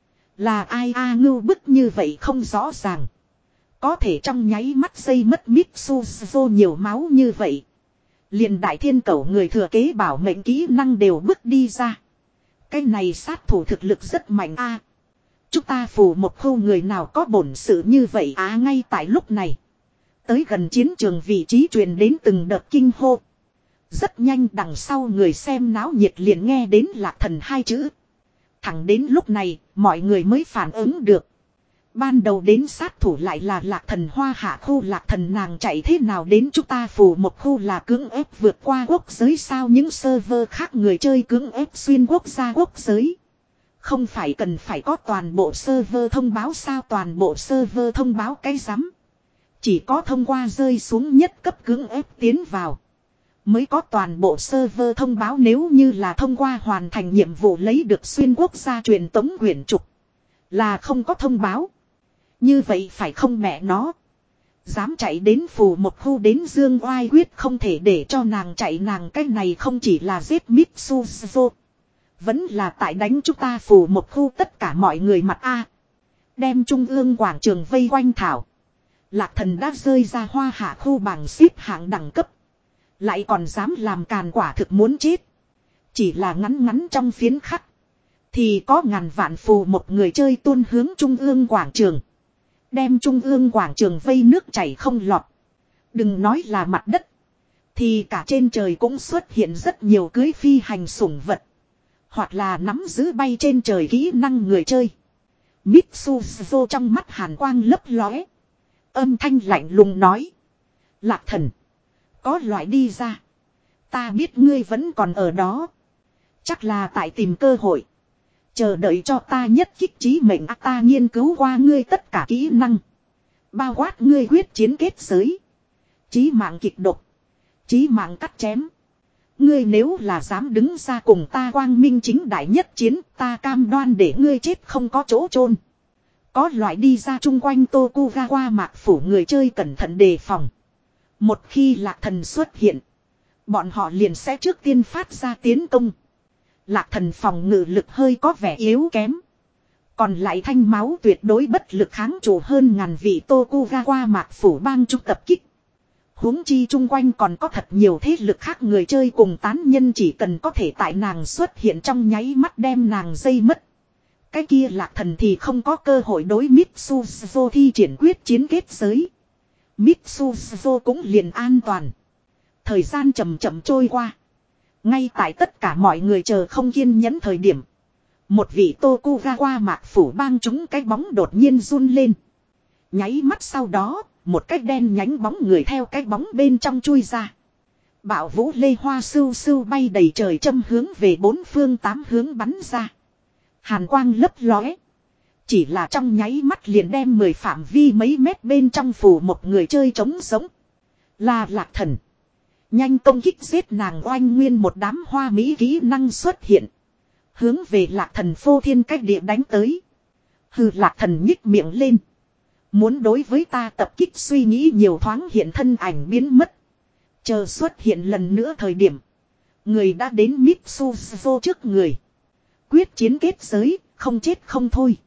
[SPEAKER 1] Là ai a ngưu bức như vậy không rõ ràng. Có thể trong nháy mắt dây mất Mitsuzo nhiều máu như vậy. Liền đại thiên cẩu người thừa kế bảo mệnh kỹ năng đều bước đi ra. Cái này sát thủ thực lực rất mạnh a. Chúng ta phủ một khu người nào có bổn sự như vậy á ngay tại lúc này. Tới gần chiến trường vị trí truyền đến từng đợt kinh hô. Rất nhanh đằng sau người xem náo nhiệt liền nghe đến lạc thần hai chữ. Thẳng đến lúc này mọi người mới phản ứng được. Ban đầu đến sát thủ lại là lạc thần hoa hạ khu lạc thần nàng chạy thế nào đến chúng ta phủ một khu là cưỡng ép vượt qua quốc giới sao những server khác người chơi cưỡng ép xuyên quốc gia quốc giới. Không phải cần phải có toàn bộ server thông báo sao toàn bộ server thông báo cái rắm. Chỉ có thông qua rơi xuống nhất cấp cưỡng ép tiến vào. Mới có toàn bộ server thông báo nếu như là thông qua hoàn thành nhiệm vụ lấy được xuyên quốc gia truyền tống quyển trục. Là không có thông báo. Như vậy phải không mẹ nó. Dám chạy đến phù một khu đến Dương Oai quyết không thể để cho nàng chạy nàng cái này không chỉ là giết Mitsuzo. Vẫn là tại đánh chúng ta phù một khu tất cả mọi người mặt A. Đem trung ương quảng trường vây quanh thảo. Lạc thần đã rơi ra hoa hạ khu bảng xếp hạng đẳng cấp. Lại còn dám làm càn quả thực muốn chết. Chỉ là ngắn ngắn trong phiến khắc. Thì có ngàn vạn phù một người chơi tuôn hướng trung ương quảng trường. Đem trung ương quảng trường vây nước chảy không lọt. Đừng nói là mặt đất. Thì cả trên trời cũng xuất hiện rất nhiều cưới phi hành sủng vật. Hoặc là nắm giữ bay trên trời kỹ năng người chơi. Mitsuzo trong mắt hàn quang lấp lóe. Âm thanh lạnh lùng nói. Lạc thần. Có loại đi ra. Ta biết ngươi vẫn còn ở đó. Chắc là tại tìm cơ hội. Chờ đợi cho ta nhất kích trí mệnh à, ta nghiên cứu qua ngươi tất cả kỹ năng. Bao quát ngươi quyết chiến kết giới. Chí mạng kịch độc. Chí mạng cắt chém. Ngươi nếu là dám đứng ra cùng ta quang minh chính đại nhất chiến, ta cam đoan để ngươi chết không có chỗ chôn. Có loại đi ra chung quanh Tokugawa mạc phủ người chơi cẩn thận đề phòng. Một khi lạc thần xuất hiện, bọn họ liền sẽ trước tiên phát ra tiến công. Lạc thần phòng ngự lực hơi có vẻ yếu kém. Còn lại thanh máu tuyệt đối bất lực kháng chủ hơn ngàn vị Tokugawa mạc phủ bang trung tập kích. Huống chi chung quanh còn có thật nhiều thế lực khác người chơi cùng tán nhân, chỉ cần có thể tại nàng xuất hiện trong nháy mắt đem nàng dây mất. Cái kia lạc thần thì không có cơ hội đối Mitsuzo thi triển quyết chiến kết giới. Mitsuzo cũng liền an toàn. Thời gian chậm chậm trôi qua. Ngay tại tất cả mọi người chờ không kiên nhẫn thời điểm. Một vị Tokugawa mạc phủ bang chúng cái bóng đột nhiên run lên. Nháy mắt sau đó, một cái đen nhánh bóng người theo cái bóng bên trong chui ra. Bạo vũ lê hoa sưu sưu bay đầy trời châm hướng về bốn phương tám hướng bắn ra. Hàn quang lấp lóe. Chỉ là trong nháy mắt liền đem mười phạm vi mấy mét bên trong phủ một người chơi trống sống. Là lạc thần. Nhanh công kích giết nàng oanh nguyên một đám hoa mỹ kỹ năng xuất hiện. Hướng về lạc thần phô thiên cách địa đánh tới. Hừ, lạc thần nhích miệng lên. Muốn đối với ta tập kích suy nghĩ nhiều thoáng hiện thân ảnh biến mất. Chờ xuất hiện lần nữa thời điểm. Người đã đến Mitsuzo trước người. Quyết chiến kết giới, không chết không thôi.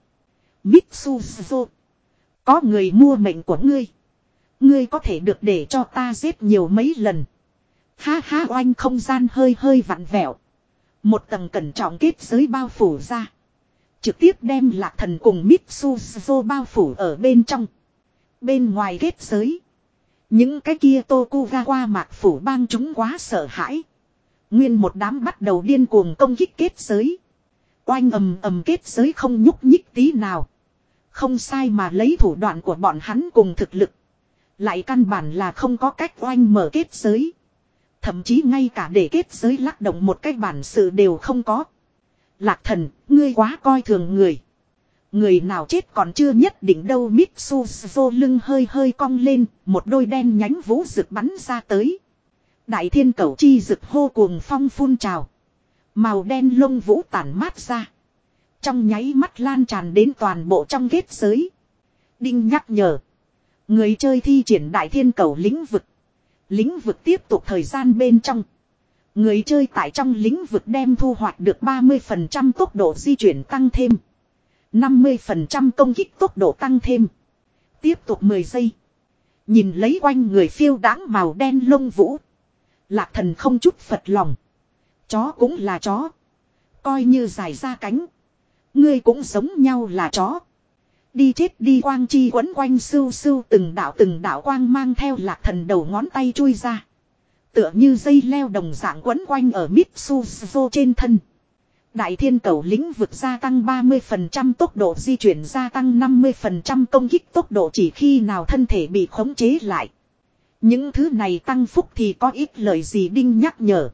[SPEAKER 1] Mitsuzo. Có người mua mệnh của ngươi. Ngươi có thể được để cho ta giết nhiều mấy lần. Ha ha, oanh không gian hơi hơi vặn vẹo. Một tầng cẩn trọng kết giới bao phủ ra. Trực tiếp đem lạc thần cùng Mitsuzo bao phủ ở bên trong. Bên ngoài kết giới. Những cái kia Tokugawa mạc phủ bang chúng quá sợ hãi. Nguyên một đám bắt đầu điên cuồng công kích kết giới. Oanh ầm ầm kết giới không nhúc nhích tí nào. Không sai mà lấy thủ đoạn của bọn hắn cùng thực lực. Lại căn bản là không có cách oanh mở kết giới. Thậm chí ngay cả để kết giới lắc động một cái bản sự đều không có. Lạc thần, ngươi quá coi thường người. Người nào chết còn chưa nhất định đâu. Mitsuzo lưng hơi hơi cong lên, một đôi đen nhánh vũ rực bắn ra tới. Đại thiên cẩu chi rực hô cuồng phong phun trào. Màu đen lông vũ tản mát ra. Trong nháy mắt lan tràn đến toàn bộ trong kết giới. Đinh nhắc nhở. Người chơi thi triển đại thiên cẩu lĩnh vực. Lĩnh vực tiếp tục thời gian bên trong. Người chơi tại trong lĩnh vực đem thu hoạch được ba mươi phần trăm tốc độ di chuyển tăng thêm. năm mươi phần trăm công kích tốc độ tăng thêm. Tiếp tục mười giây. Nhìn lấy quanh người phiêu đáng màu đen lông vũ. Lạc thần không chút phật lòng. Chó cũng là chó. Coi như dài ra cánh. Ngươi cũng giống nhau là chó. Đi chết đi, quang chi quấn quanh sưu sưu, từng đạo từng đạo quang mang theo lạc thần đầu ngón tay chui ra. Tựa như dây leo đồng dạng quấn quanh ở Mitsuzo trên thân. Đại thiên cẩu lĩnh vực gia tăng ba mươi phần trăm tốc độ di chuyển, gia tăng năm mươi phần trăm công kích tốc độ chỉ khi nào thân thể bị khống chế lại. Những thứ này tăng phúc thì có ít lời gì. Đinh nhắc nhở.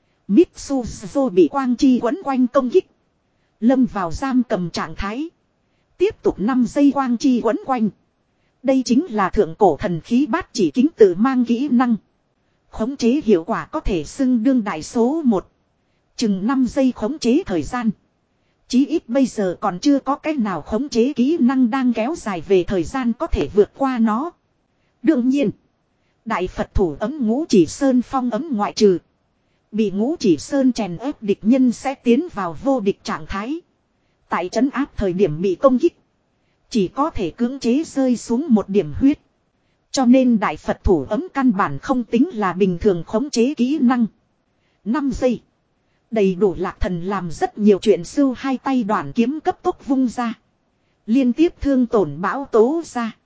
[SPEAKER 1] Mitsuzo bị quang chi quấn quanh công kích. Lâm vào giam cầm trạng thái. Tiếp tục năm giây quang chi quấn quanh. Đây chính là thượng cổ thần khí bát chỉ kính tự mang kỹ năng. Khống chế hiệu quả có thể xưng đương đại số một. Chừng năm giây khống chế thời gian. Chí ít bây giờ còn chưa có cách nào khống chế kỹ năng đang kéo dài về thời gian có thể vượt qua nó. Đương nhiên. Đại Phật thủ ấm ngũ chỉ sơn phong ấm ngoại trừ. Bị ngũ chỉ sơn chèn ép địch nhân sẽ tiến vào vô địch trạng thái. Tại trấn áp thời điểm bị công kích. Chỉ có thể cưỡng chế rơi xuống một điểm huyết. Cho nên đại Phật thủ ấm căn bản không tính là bình thường khống chế kỹ năng. năm giây. Đầy đủ Lạc Thần làm rất nhiều chuyện sưu hai tay đoạn kiếm cấp tốc vung ra. Liên tiếp thương tổn bão tố ra.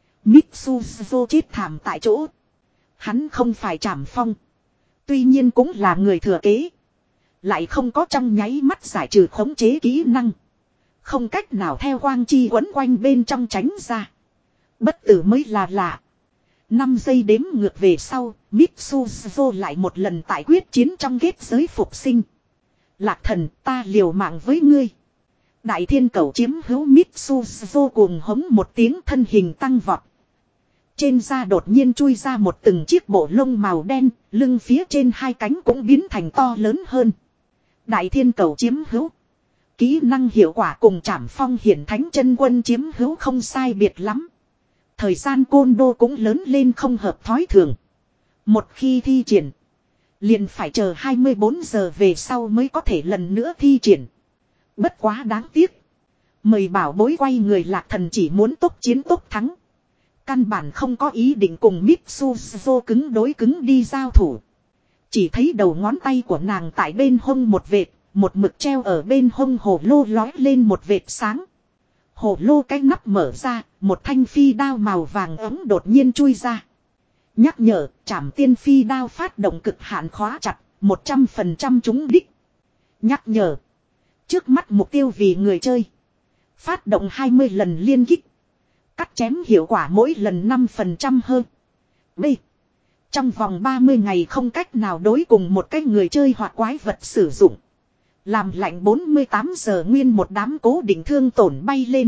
[SPEAKER 1] Mitsuzo chết thảm tại chỗ. Hắn không phải Trảm Phong. Tuy nhiên cũng là người thừa kế. Lại không có trong nháy mắt giải trừ khống chế kỹ năng. Không cách nào theo quang chi quấn quanh bên trong tránh ra. Bất tử mới là lạ. năm giây đếm ngược về sau, Mitsuzo lại một lần tại quyết chiến trong kết giới phục sinh. Lạc Thần, ta liều mạng với ngươi. Đại thiên cầu chiếm hữu Mitsuzo cuồng hống một tiếng, thân hình tăng vọt. Trên da đột nhiên chui ra một từng chiếc bộ lông màu đen, lưng phía trên hai cánh cũng biến thành to lớn hơn. Đại thiên cầu chiếm hữu. Kỹ năng hiệu quả cùng Trảm Phong hiển thánh chân quân chiếm hữu không sai biệt lắm. Thời gian côn đô cũng lớn lên không hợp thói thường. Một khi thi triển, liền phải chờ hai mươi bốn giờ về sau mới có thể lần nữa thi triển. Bất quá đáng tiếc. Mời bảo bối quay người Lạc Thần chỉ muốn tốc chiến tốc thắng. Căn bản không có ý định cùng Mitsuzo cứng đối cứng đi giao thủ. Chỉ thấy đầu ngón tay của nàng tại bên hông một vệt, một mực treo ở bên hông hồ lô lói lên một vệt sáng. Hồ lô cái nắp mở ra, một thanh phi đao màu vàng ấm đột nhiên chui ra. Nhắc nhở, Trảm Tiên phi đao phát động cực hạn khóa chặt, một trăm phần trăm trúng đích. Nhắc nhở, trước mắt mục tiêu vì người chơi. Phát động hai mươi lần liên kích. Cắt chém hiệu quả mỗi lần năm phần trăm hơn. B. Trong vòng ba mươi ngày không cách nào đối cùng một cái người chơi hoặc quái vật sử dụng. Làm lạnh bốn mươi tám giờ nguyên một đám cố định thương tổn bay lên.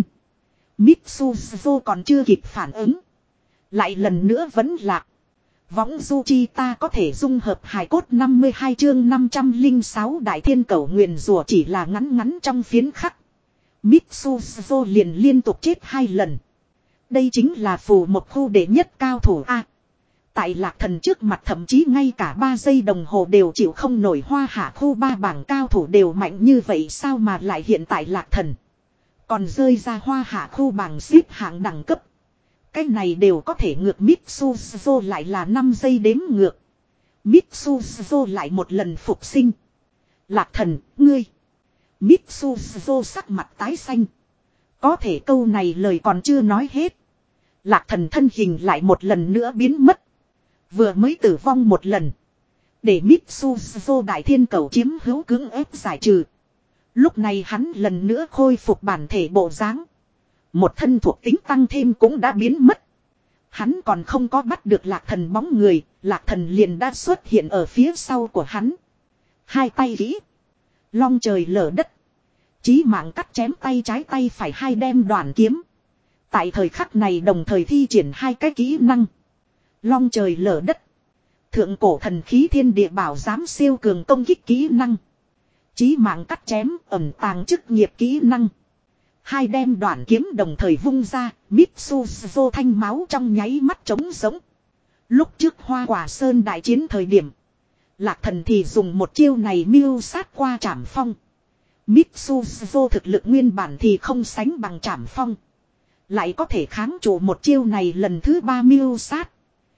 [SPEAKER 1] Mitsuzo còn chưa kịp phản ứng. Lại lần nữa vẫn lạc. Võng du chi ta có thể dung hợp hài cốt năm mươi hai chương năm trăm lẻ sáu đại thiên cầu nguyền rủa chỉ là ngắn ngắn trong phiến khắc. Mitsuzo liền liên tục chết hai lần. Đây chính là phù một khu đệ nhất cao thủ A. Tại Lạc Thần trước mặt thậm chí ngay cả ba giây đồng hồ đều chịu không nổi, hoa hạ khu ba bảng cao thủ đều mạnh như vậy sao mà lại hiện tại Lạc Thần còn rơi ra hoa hạ khu bảng xếp hạng đẳng cấp. Cái này đều có thể ngược Mitsuzo lại là năm giây đếm ngược. Mitsuzo lại một lần phục sinh. Lạc Thần, ngươi. Mitsuzo sắc mặt tái xanh. Có thể câu này lời còn chưa nói hết. Lạc Thần thân hình lại một lần nữa biến mất. Vừa mới tử vong một lần. Để Mitsuzo đại thiên cầu chiếm hữu cưỡng ép giải trừ. Lúc này hắn lần nữa khôi phục bản thể bộ dáng. Một thân thuộc tính tăng thêm cũng đã biến mất. Hắn còn không có bắt được Lạc Thần bóng người. Lạc Thần liền đã xuất hiện ở phía sau của hắn. Hai tay vĩ. Long trời lở đất. Chí mạng cắt chém tay trái tay phải hai đem đoạn kiếm. Tại thời khắc này đồng thời thi triển hai cái kỹ năng. Long trời lở đất. Thượng cổ thần khí thiên địa bảo giám siêu cường công kích kỹ năng. Chí mạng cắt chém ẩn tàng chức nghiệp kỹ năng. Hai đem đoạn kiếm đồng thời vung ra. Mitsuzo thanh máu trong nháy mắt trống sống. Lúc trước Hoa Quả Sơn đại chiến thời điểm, Lạc Thần thì dùng một chiêu này mưu sát qua Trảm Phong. Mitsuzo thực lực nguyên bản thì không sánh bằng Trảm Phong. Lại có thể kháng trụ một chiêu này lần thứ ba mưu sát.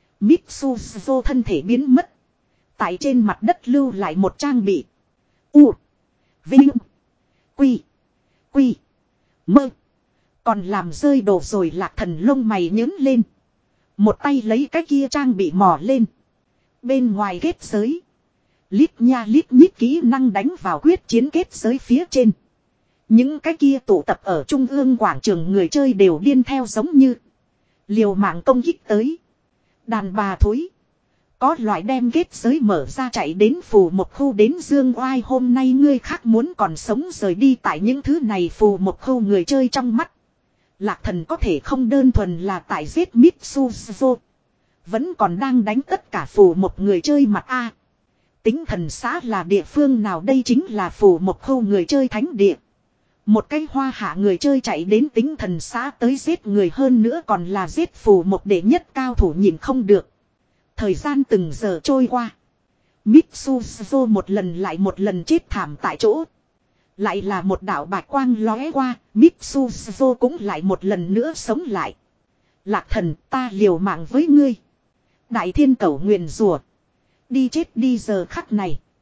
[SPEAKER 1] Mitsuzo thân thể biến mất. Tại trên mặt đất lưu lại một trang bị. U. Vinh. Quy. Quy. Mơ. Còn làm rơi đồ rồi Lạc Thần lông mày nhớn lên. Một tay lấy cái kia trang bị mò lên. Bên ngoài kết giới. Lít nha lít nhít kỹ năng đánh vào quyết chiến kết giới phía trên. Những cái kia tụ tập ở trung ương quảng trường người chơi đều điên theo giống như. Liều mạng công kích tới. Đàn bà thối. Có loại đem kết giới mở ra chạy đến phù một khu đến dương oai, hôm nay ngươi khác muốn còn sống rời đi tại những thứ này phù một khu người chơi trong mắt. Lạc Thần có thể không đơn thuần là tại giết Mitsuzo. Vẫn còn đang đánh tất cả phù một người chơi mặt A. Tính thần xã là địa phương nào đây chính là phù một khu người chơi thánh địa. Một cái hoa hạ người chơi chạy đến tính thần xã tới giết người, hơn nữa còn là giết phù một đệ nhất cao thủ nhìn không được. Thời gian từng giờ trôi qua. Mitsuzo một lần lại một lần chết thảm tại chỗ. Lại là một đạo bạch quang lóe qua, Mitsuzo cũng lại một lần nữa sống lại. Lạc Thần, ta liều mạng với ngươi. Đại thiên cẩu nguyền rủa. Đi chết đi giờ khắc này.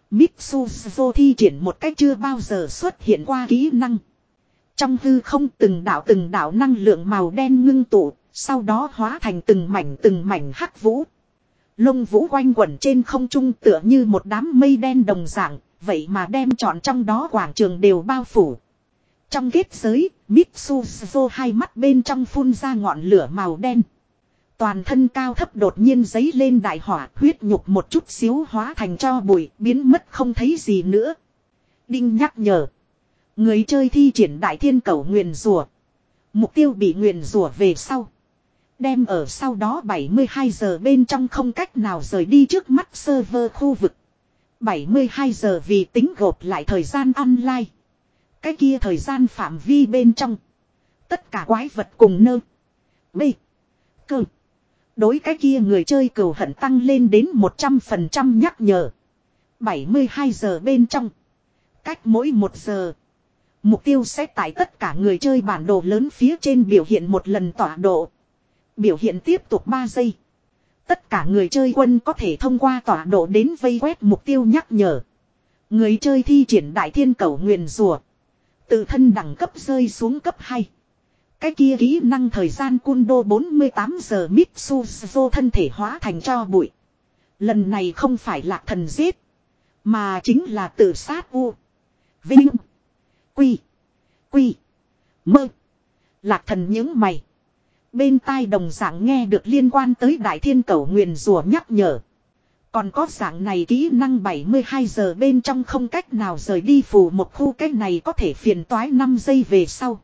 [SPEAKER 1] Mitsuzo thi triển một cách chưa bao giờ xuất hiện qua kỹ năng. Trong hư không từng đạo từng đạo năng lượng màu đen ngưng tụ, sau đó hóa thành từng mảnh từng mảnh hắc vũ. Lông vũ quanh quẩn trên không trung tựa như một đám mây đen đồng dạng, vậy mà đem trọn trong đó quảng trường đều bao phủ. Trong kết giới, Mitsuzo hai mắt bên trong phun ra ngọn lửa màu đen. Toàn thân cao thấp đột nhiên giấy lên đại hỏa, huyết nhục một chút xíu hóa thành tro bụi, biến mất không thấy gì nữa. Đinh nhắc nhở. Người chơi thi triển đại thiên cẩu nguyền rủa. Mục tiêu bị nguyền rủa về sau. Đem ở sau đó bảy mươi hai giờ bên trong không cách nào rời đi trước mắt server khu vực. bảy mươi hai giờ vì tính gộp lại thời gian online. Cái kia thời gian phạm vi bên trong. Tất cả quái vật cùng nơ. B. Cơ. Đối cái kia người chơi cừu hận tăng lên đến một trăm phần trăm nhắc nhở. bảy mươi hai giờ bên trong. Cách mỗi một giờ. Mục tiêu sẽ tại tất cả người chơi bản đồ lớn phía trên biểu hiện một lần tọa độ. Biểu hiện tiếp tục ba giây. Tất cả người chơi quân có thể thông qua tọa độ đến vây quét mục tiêu nhắc nhở. Người chơi thi triển đại thiên cẩu nguyền rủa. Tự thân đẳng cấp rơi xuống cấp hai. Cái kia kỹ năng thời gian Kundo bốn mươi tám giờ Mitsuzo thân thể hóa thành tro bụi. Lần này không phải là thần giết. Mà chính là tự sát U. Vinh. Quy. Quy. Mơ. Lạc thần những mày. Bên tai đồng dạng nghe được liên quan tới đại thiên cẩu nguyền rủa nhắc nhở. Còn có dạng này kỹ năng bảy mươi hai giờ bên trong không cách nào rời đi phù một khu, cách này có thể phiền toái năm giây về sau.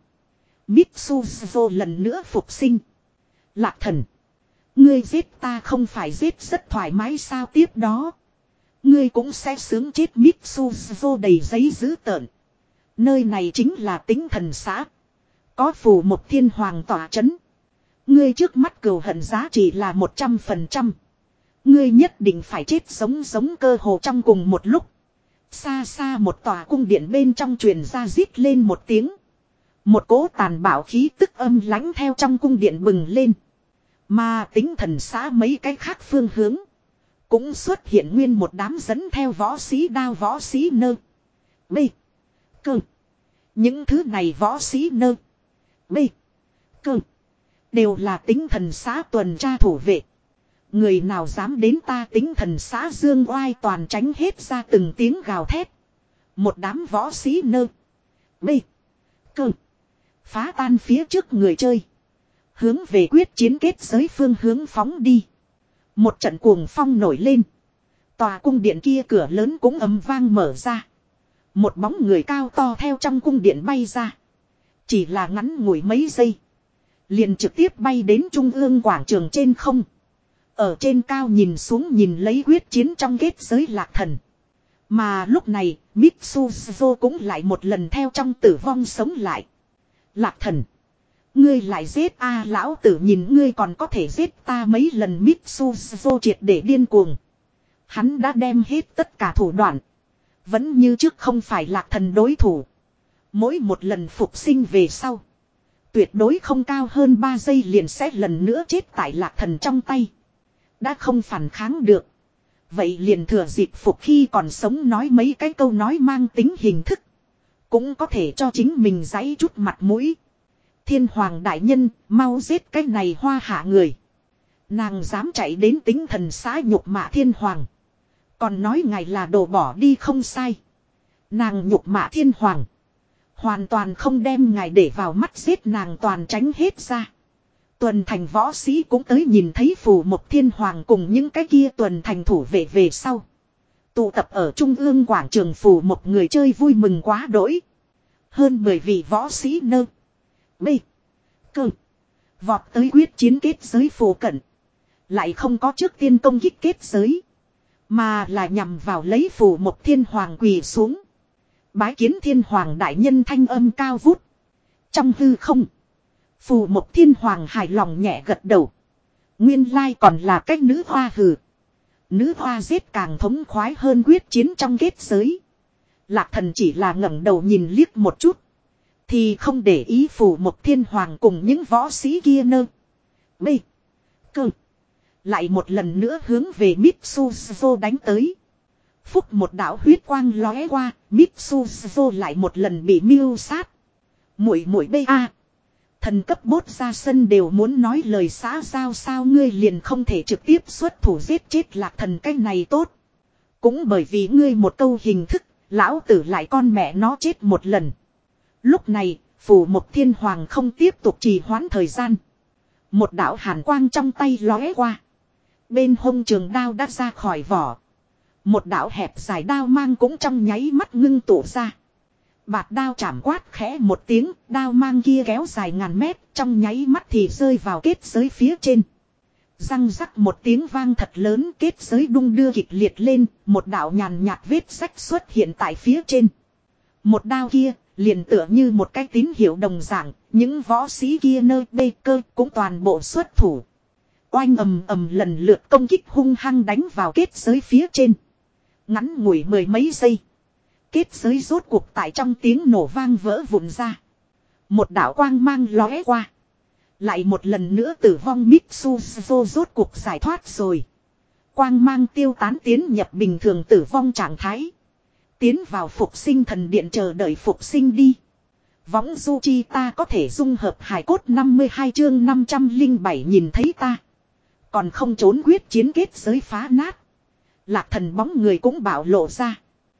[SPEAKER 1] Mitsuzo lần nữa phục sinh. Lạc thần. Ngươi giết ta không phải giết rất thoải mái sao, tiếp đó. Ngươi cũng sẽ sướng chết. Mitsuzo đầy giấy dữ tợn. Nơi này chính là Tính Thần xã. Có phù một thiên hoàng tỏa chấn. Ngươi trước mắt cừu hận giá trị là một trăm phần trăm. Ngươi nhất định phải chết sống giống cơ hồ trong cùng một lúc. Xa xa một tòa cung điện bên trong truyền ra rít lên một tiếng. Một cỗ tàn bạo khí tức âm lãnh theo trong cung điện bừng lên. Mà Tính Thần xã mấy cái khác phương hướng. Cũng xuất hiện nguyên một đám dẫn theo võ sĩ đao võ sĩ nơ. B. Cơ. Những thứ này võ sĩ nơ. B. Cơ. Đều là Tính Thần xã tuần tra thủ vệ. Người nào dám đến ta Tính Thần xã dương oai toàn tránh hết ra từng tiếng gào thét. Một đám võ sĩ nơ. B. Cơ. Phá tan phía trước người chơi. Hướng về quyết chiến kết giới phương hướng phóng đi. Một trận cuồng phong nổi lên. Tòa cung điện kia cửa lớn cũng ầm vang mở ra. Một bóng người cao to theo trong cung điện bay ra. Chỉ là ngắn ngủi mấy giây. Liền trực tiếp bay đến trung ương quảng trường trên không. Ở trên cao nhìn xuống nhìn lấy quyết chiến trong kết giới lạc thần. Mà lúc này Mitsuzo cũng lại một lần theo trong tử vong sống lại. Lạc thần. Ngươi lại giết a lão tử nhìn ngươi còn có thể giết ta mấy lần. Mitsuzo triệt để điên cuồng. Hắn đã đem hết tất cả thủ đoạn. Vẫn như trước không phải lạc thần đối thủ. Mỗi một lần phục sinh về sau. Tuyệt đối không cao hơn ba giây liền sẽ lần nữa chết tại lạc thần trong tay. Đã không phản kháng được. Vậy liền thừa dịp phục khi còn sống nói mấy cái câu nói mang tính hình thức. Cũng có thể cho chính mình giãy chút mặt mũi. Thiên hoàng đại nhân, mau giết cái này hoa hạ người. Nàng dám chạy đến Tính Thần xã nhục mạ thiên hoàng. Còn nói ngài là đồ bỏ đi không sai. Nàng nhục mạ thiên hoàng. Hoàn toàn không đem ngài để vào mắt, giết nàng toàn tránh hết ra. Tuần thành võ sĩ cũng tới nhìn thấy phù một thiên hoàng cùng những cái kia tuần thành thủ vệ về sau. Tụ tập ở trung ương quảng trường phù một người chơi vui mừng quá đỗi. Hơn mười vị võ sĩ nơ. B. Cơ. Vọt tới quyết chiến kết giới phù cận. Lại không có trước tiên công kích kết giới. Mà là nhằm vào lấy phù một thiên hoàng quỳ xuống. Bái kiến thiên hoàng đại nhân thanh âm cao vút. Trong hư không. Phù một thiên hoàng hài lòng nhẹ gật đầu. Nguyên lai còn là cách nữ hoa hừ. Nữ hoa giết càng thống khoái hơn quyết chiến trong kết giới. Lạc thần chỉ là ngẩng đầu nhìn liếc một chút. Thì không để ý phù một thiên hoàng cùng những võ sĩ kia nơ. B. Cơ. Lại một lần nữa hướng về Mitsuzo đánh tới. Phúc một đạo huyết quang lóe qua, Mitsuzo lại một lần bị mưu sát. Muội muội bê a. Thần cấp bốt ra sân đều muốn nói lời xã giao sao ngươi liền không thể trực tiếp xuất thủ giết chết lạc thần cái này tốt. Cũng bởi vì ngươi một câu hình thức, lão tử lại con mẹ nó chết một lần. Lúc này, Phù Mộc Thiên Hoàng không tiếp tục trì hoãn thời gian. Một đạo hàn quang trong tay lóe qua. Bên hông trường đao đã ra khỏi vỏ. Một đạo hẹp dài đao mang cũng trong nháy mắt ngưng tụ ra. Bạt đao chạm quát khẽ một tiếng, đao mang kia kéo dài ngàn mét, trong nháy mắt thì rơi vào kết giới phía trên. Răng rắc một tiếng vang thật lớn, kết giới đung đưa kịch liệt lên, một đạo nhàn nhạt vết rách xuất hiện tại phía trên. Một đao kia, liền tựa như một cái tín hiệu đồng dạng, những võ sĩ kia nơi bê cơ cũng toàn bộ xuất thủ. Oanh ầm ầm lần lượt công kích hung hăng đánh vào kết giới phía trên. Ngắn ngủi mười mấy giây. Kết giới rốt cuộc tại trong tiếng nổ vang vỡ vụn ra. Một đạo quang mang lóe qua. Lại một lần nữa tử vong Mitsuzo rốt cuộc giải thoát rồi. Quang mang tiêu tán tiến nhập bình thường tử vong trạng thái. Tiến vào phục sinh thần điện chờ đợi phục sinh đi. Võng du chi ta có thể dung hợp hài cốt năm mươi hai chương năm trăm lẻ bảy nhìn thấy ta. Còn không trốn quyết chiến kết giới phá nát. Lạc thần bóng người cũng bảo lộ ra.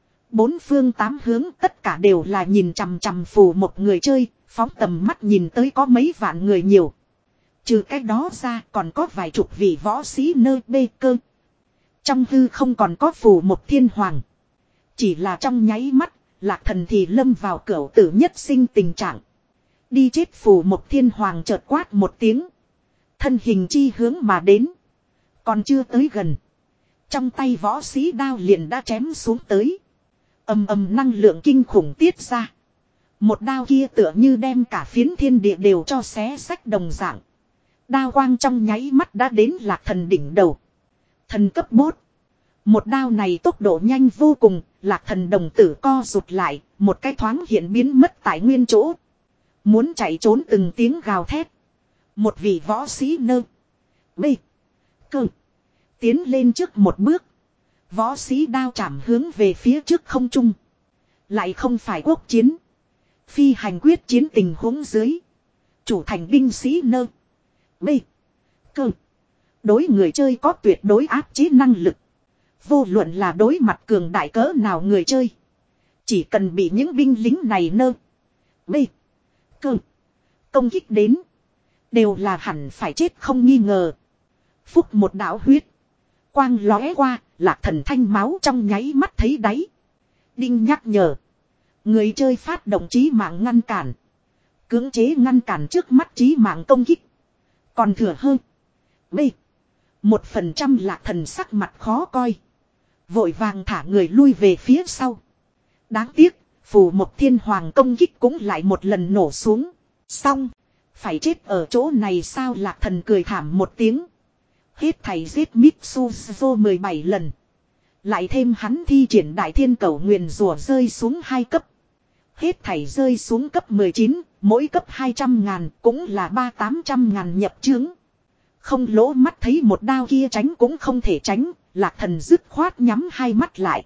[SPEAKER 1] Bốn phương tám hướng tất cả đều là nhìn chằm chằm Phù một người chơi, phóng tầm mắt nhìn tới có mấy vạn người nhiều. Trừ cái đó ra còn có vài chục vị võ sĩ nơi bê cơ. Trong hư không còn có Phù một Thiên Hoàng. Chỉ là trong nháy mắt, lạc thần thì lâm vào cửu tử nhất sinh tình trạng. Đi chết Phù một Thiên Hoàng chợt quát một tiếng. Thân hình chi hướng mà đến. Còn chưa tới gần. Trong tay võ sĩ đao liền đã chém xuống tới. Ầm ầm năng lượng kinh khủng tiết ra. Một đao kia tựa như đem cả phiến thiên địa đều cho xé sách đồng dạng. Đao quang trong nháy mắt đã đến lạc thần đỉnh đầu. Thần cấp bốt. Một đao này tốc độ nhanh vô cùng, lạc thần đồng tử co rụt lại, một cái thoáng hiện biến mất tại nguyên chỗ. Muốn chạy trốn từng tiếng gào thét. Một vị võ sĩ nơ. Bê. Cơ. Tiến lên trước một bước. Võ sĩ đao chạm hướng về phía trước không trung. Lại không phải quốc chiến. Phi hành quyết chiến tình huống dưới. Chủ thành binh sĩ nơ. Bê. Cơ. Đối người chơi có tuyệt đối áp chế năng lực. Vô luận là đối mặt cường đại cỡ nào người chơi. Chỉ cần bị những binh lính này nơ. Bê. Cơ. Công kích đến. Đều là hẳn phải chết không nghi ngờ. Phúc một đạo huyết. Quang lóe qua, lạc thần thanh máu trong nháy mắt thấy đáy. Đinh nhắc nhở. Người chơi phát động chí mạng ngăn cản. Cưỡng chế ngăn cản trước mắt chí mạng công kích. Còn thừa hơn. B. Một phần trăm lạc thần sắc mặt khó coi. Vội vàng thả người lui về phía sau. Đáng tiếc, Phù một Thiên Hoàng công kích cũng lại một lần nổ xuống. Xong. Phải chết ở chỗ này sao lạc thần cười thảm một tiếng. Hết thầy giết Mitsuzo mười bảy lần. Lại thêm hắn thi triển đại thiên cẩu nguyền rùa rơi xuống hai cấp. Hết thầy rơi xuống cấp mười chín, mỗi cấp hai trăm ngàn cũng là ba tám trăm ngàn nhập chướng. Không lỗ mắt thấy một đao kia tránh cũng không thể tránh, lạc thần dứt khoát nhắm hai mắt lại.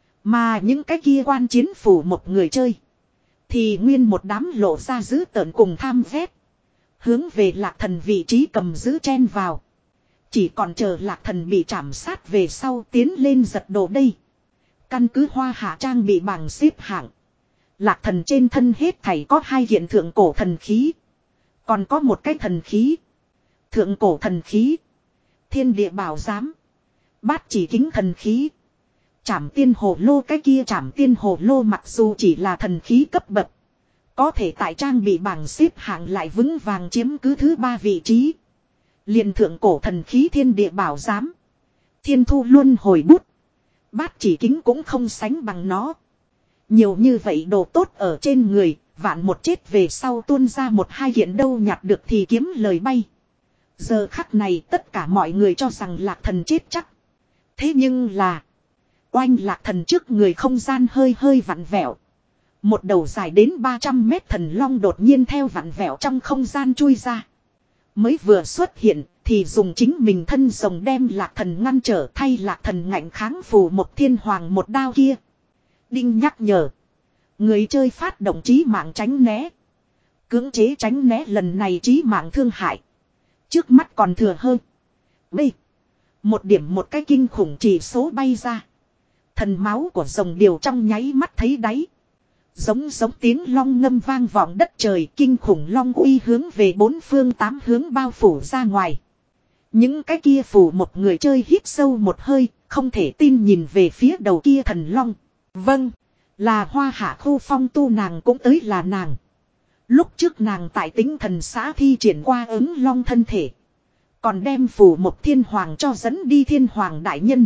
[SPEAKER 1] Mà những cái kia quan chiến phủ một người chơi. Thì nguyên một đám lộ ra dữ tợn cùng tham vét. Hướng về lạc thần vị trí cầm giữ chen vào. Chỉ còn chờ lạc thần bị chạm sát về sau tiến lên giật đồ đây. Căn cứ hoa hạ trang bị bảng xếp hạng. Lạc thần trên thân hết thảy có hai hiện thượng cổ thần khí. Còn có một cái thần khí. Thượng cổ thần khí. Thiên địa bảo giám. Bát chỉ kính thần khí. Trảm tiên hồ lô cái kia trảm tiên hồ lô mặc dù chỉ là thần khí cấp bậc. Có thể tại trang bị bảng xếp hạng lại vững vàng chiếm cứ thứ ba vị trí. Liền thượng cổ thần khí thiên địa bảo giám. Thiên thu luân hồi bút. Bát chỉ kính cũng không sánh bằng nó. Nhiều như vậy đồ tốt ở trên người. Vạn một chết về sau tuôn ra một hai kiện đâu nhặt được thì kiếm lời bay. Giờ khắc này tất cả mọi người cho rằng lạc thần chết chắc. Thế nhưng là. Oanh lạc thần trước người không gian hơi hơi vặn vẹo. Một đầu dài đến ba trăm mét thần long đột nhiên theo vặn vẹo trong không gian chui ra. Mới vừa xuất hiện thì dùng chính mình thân rồng đem lạc thần ngăn trở, thay lạc thần ngạnh kháng phù một thiên hoàng một đao kia. Đinh nhắc nhở. Người chơi phát động chí mạng tránh né. Cưỡng chế tránh né lần này chí mạng thương hại. Trước mắt còn thừa hơn. B. Một điểm một cái kinh khủng chỉ số bay ra. Thần máu của rồng điều trong nháy mắt thấy đáy. Giống giống tiếng long ngâm vang vọng đất trời, kinh khủng long uy hướng về bốn phương tám hướng bao phủ ra ngoài. Những cái kia phủ một người chơi hít sâu một hơi, không thể tin nhìn về phía đầu kia thần long. Vâng, là Hoa Hạ khu Phong Tu, nàng cũng tới là nàng. Lúc trước nàng tại Tính Thần xã thi triển qua ứng long thân thể. Còn đem phủ một thiên hoàng cho dẫn đi thiên hoàng đại nhân.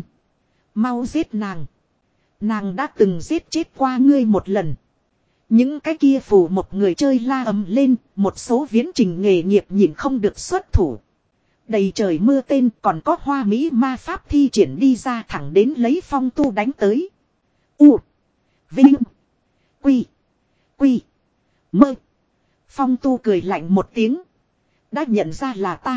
[SPEAKER 1] Mau giết nàng. Nàng đã từng giết chết qua ngươi một lần. Những cái kia phủ một người chơi la ầm lên, một số viễn trình nghề nghiệp nhìn không được xuất thủ. Đầy trời mưa tên, còn có hoa mỹ ma pháp thi triển đi ra, thẳng đến lấy Phong Tu đánh tới. U. Vinh. Quy. Quy. Mơ. Phong Tu cười lạnh một tiếng. Đã nhận ra là ta.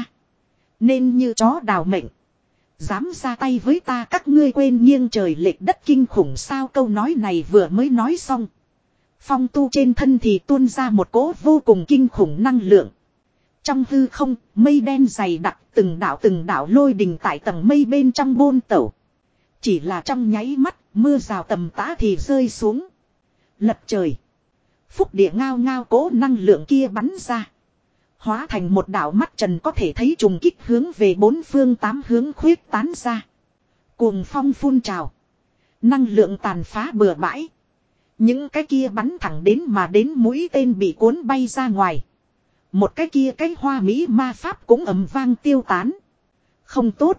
[SPEAKER 1] Nên như chó đào mệnh. Dám ra tay với ta, các ngươi quên nghiêng trời lệch đất kinh khủng sao? Câu nói này vừa mới nói xong. Phong Tu trên thân thì tuôn ra một cỗ vô cùng kinh khủng năng lượng. Trong hư không, mây đen dày đặc, từng đảo từng đảo lôi đình tại tầng mây bên trong bôn tẩu. Chỉ là trong nháy mắt, mưa rào tầm tã thì rơi xuống. Lật trời. Phúc địa ngao ngao cỗ năng lượng kia bắn ra. Hóa thành một đảo mắt trần có thể thấy trùng kích hướng về bốn phương tám hướng khuyết tán ra. Cuồng phong phun trào. Năng lượng tàn phá bừa bãi. Những cái kia bắn thẳng đến mà đến mũi tên bị cuốn bay ra ngoài. Một cái kia cái hoa mỹ ma pháp cũng ầm vang tiêu tán. Không tốt.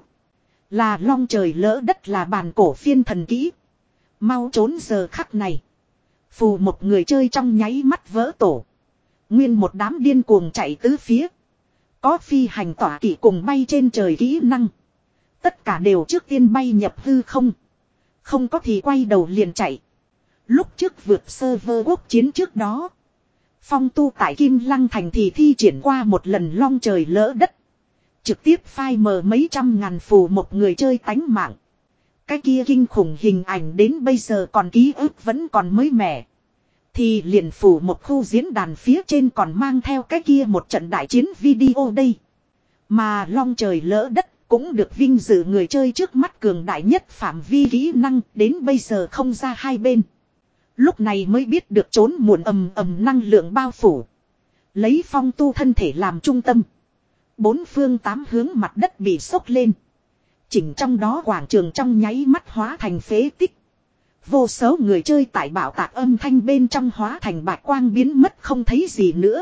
[SPEAKER 1] Là long trời lỡ đất, là bàn cổ phiên thần kỹ. Mau trốn giờ khắc này. Phù một người chơi trong nháy mắt vỡ tổ. Nguyên một đám điên cuồng chạy tứ phía. Có phi hành tỏa kỵ cùng bay trên trời kỹ năng. Tất cả đều trước tiên bay nhập hư không. Không có thì quay đầu liền chạy. Lúc trước vượt server quốc chiến trước đó. Phong Tu tại Kim Lăng Thành thì thi triển qua một lần long trời lỡ đất. Trực tiếp phai mờ mấy trăm ngàn phù một người chơi tánh mạng. Cái kia kinh khủng hình ảnh đến bây giờ còn ký ức vẫn còn mới mẻ. Thì liền phủ một khu diễn đàn phía trên còn mang theo cái kia một trận đại chiến video đây. Mà long trời lỡ đất cũng được vinh dự người chơi trước mắt cường đại nhất phạm vi kỹ năng, đến bây giờ không ra hai bên. Lúc này mới biết được trốn muộn, ầm ầm năng lượng bao phủ. Lấy Phong Tu thân thể làm trung tâm. Bốn phương tám hướng mặt đất bị sốc lên. Chỉnh trong đó quảng trường trong nháy mắt hóa thành phế tích. Vô số người chơi tại bảo tạc âm thanh bên trong hóa thành bạch quang biến mất không thấy gì nữa.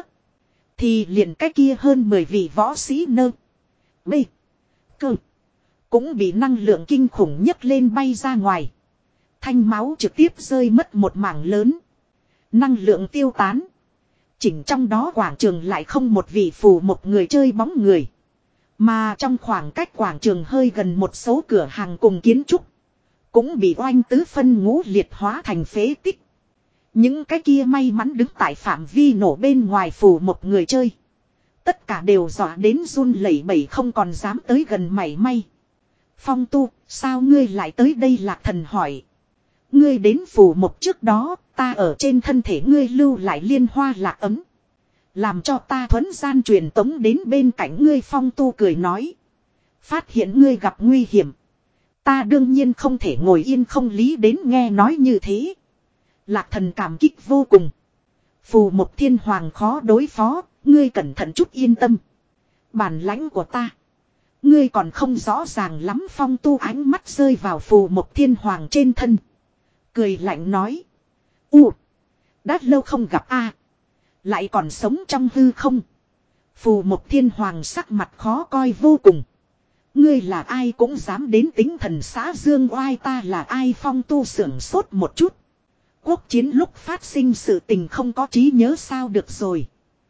[SPEAKER 1] Thì liền cái kia hơn mười vị võ sĩ nơ. B. Cơ. Cũng bị năng lượng kinh khủng nhấc lên bay ra ngoài. Thanh máu trực tiếp rơi mất một mảng lớn. Năng lượng tiêu tán. Chỉnh trong đó quảng trường lại không một vị phù một người chơi bóng người. Mà trong khoảng cách quảng trường hơi gần một số cửa hàng cùng kiến trúc. Cũng bị oanh tứ phân ngũ liệt hóa thành phế tích. Những cái kia may mắn đứng tại phạm vi nổ bên ngoài phủ một người chơi. Tất cả đều dọa đến run lẩy bẩy, không còn dám tới gần mảy may. Phong Tu, sao ngươi lại tới đây? Lạc Thần hỏi. Ngươi đến phủ một trước đó, ta ở trên thân thể ngươi lưu lại liên hoa lạc ấm. Làm cho ta thuấn gian truyền tống đến bên cạnh ngươi. Phong Tu cười nói. Phát hiện ngươi gặp nguy hiểm. Ta đương nhiên không thể ngồi yên không lý đến. Nghe nói như thế, Lạc Thần cảm kích vô cùng. Phù một thiên hoàng khó đối phó, ngươi cẩn thận chút, yên tâm. Bản lãnh của ta ngươi còn không rõ ràng lắm. Phong Tu ánh mắt rơi vào phù một thiên hoàng trên thân. Cười lạnh nói. U. Đã lâu không gặp a, lại còn sống trong hư không. Phù một thiên hoàng sắc mặt khó coi vô cùng. Ngươi là ai cũng dám đến Tính Thần xã dương oai ta là ai? Phong Tu sưởng sốt một chút. Quốc chiến lúc phát sinh sự tình không có trí nhớ sao? Được rồi.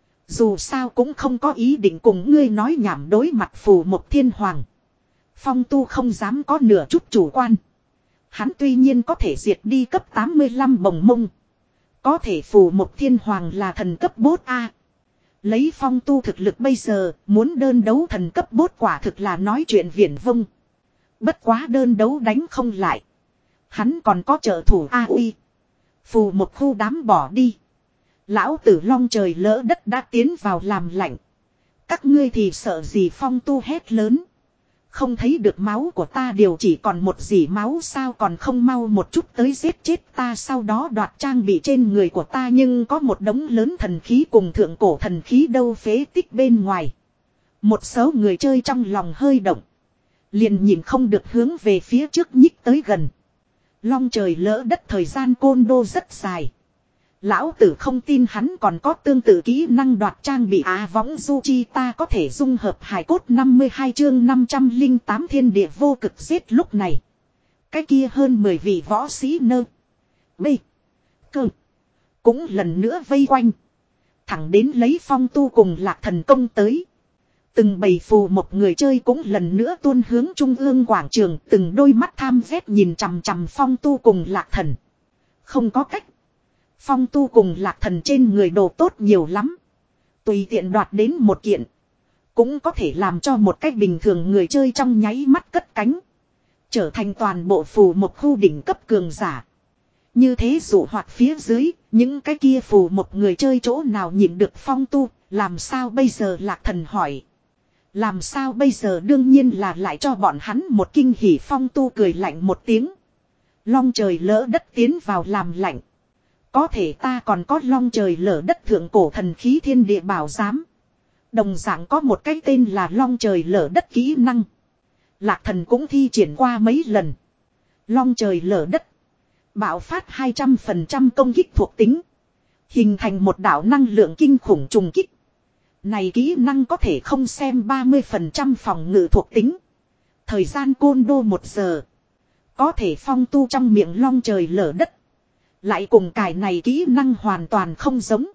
[SPEAKER 1] Dù sao cũng không có ý định cùng ngươi nói nhảm. Đối mặt phù một thiên hoàng, Phong Tu không dám có nửa chút chủ quan. Hắn tuy nhiên có thể diệt đi cấp tám mươi lăm bồng mông. Có thể phù một thiên hoàng là thần cấp bốt A. Lấy Phong Tu thực lực bây giờ, muốn đơn đấu thần cấp bốt quả thực là nói chuyện viển vông. Bất quá đơn đấu đánh không lại. Hắn còn có trợ thủ A Uy. Phù một khu đám bỏ đi. Lão tử long trời lỡ đất đã tiến vào làm lạnh. Các ngươi thì sợ gì? Phong Tu hét lớn. Không thấy được máu của ta đều chỉ còn một dỉ máu sao, còn không mau một chút tới giết chết ta, sau đó đoạt trang bị trên người của ta, nhưng có một đống lớn thần khí cùng thượng cổ thần khí đâu phế tích bên ngoài. Một số người chơi trong lòng hơi động. Liền nhìn không được hướng về phía trước nhích tới gần. Long trời lỡ đất thời gian côn đô rất dài. Lão tử không tin hắn còn có tương tự kỹ năng đoạt trang bị á võng du chi, ta có thể dung hợp hài cốt năm mươi hai chương năm trăm lẻ tám thiên địa vô cực giết. Lúc này cái kia hơn mười vị võ sĩ nơ b cơ cũng lần nữa vây quanh, thẳng đến lấy Phong Tu cùng Lạc Thần công tới. Từng bầy phù một người chơi cũng lần nữa tuôn hướng trung ương quảng trường, từng đôi mắt tham ghét nhìn chằm chằm Phong Tu cùng Lạc Thần. Không có cách, Phong Tu cùng Lạc Thần trên người đồ tốt nhiều lắm. Tùy tiện đoạt đến một kiện, cũng có thể làm cho một cách bình thường người chơi trong nháy mắt cất cánh. Trở thành toàn bộ phù một khu đỉnh cấp cường giả. Như thế dụ hoạt phía dưới, những cái kia phù một người chơi chỗ nào nhịn được Phong Tu, làm sao bây giờ? Lạc Thần hỏi. Làm sao bây giờ? Đương nhiên là lại cho bọn hắn một kinh hỉ. Phong Tu cười lạnh một tiếng. Long trời lỡ đất tiến vào làm lạnh. Có thể ta còn có long trời lở đất thượng cổ thần khí thiên địa bảo giám. Đồng dạng có một cái tên là long trời lở đất kỹ năng. Lạc Thần cũng thi triển qua mấy lần. Long trời lở đất bạo phát hai trăm phần trăm công kích thuộc tính, hình thành một đạo năng lượng kinh khủng trùng kích. Này kỹ năng có thể không xem ba mươi phần trăm phòng ngự thuộc tính. Thời gian côn đô một giờ. Có thể Phong Tu trong miệng long trời lở đất lại cùng cài này kỹ năng hoàn toàn không giống.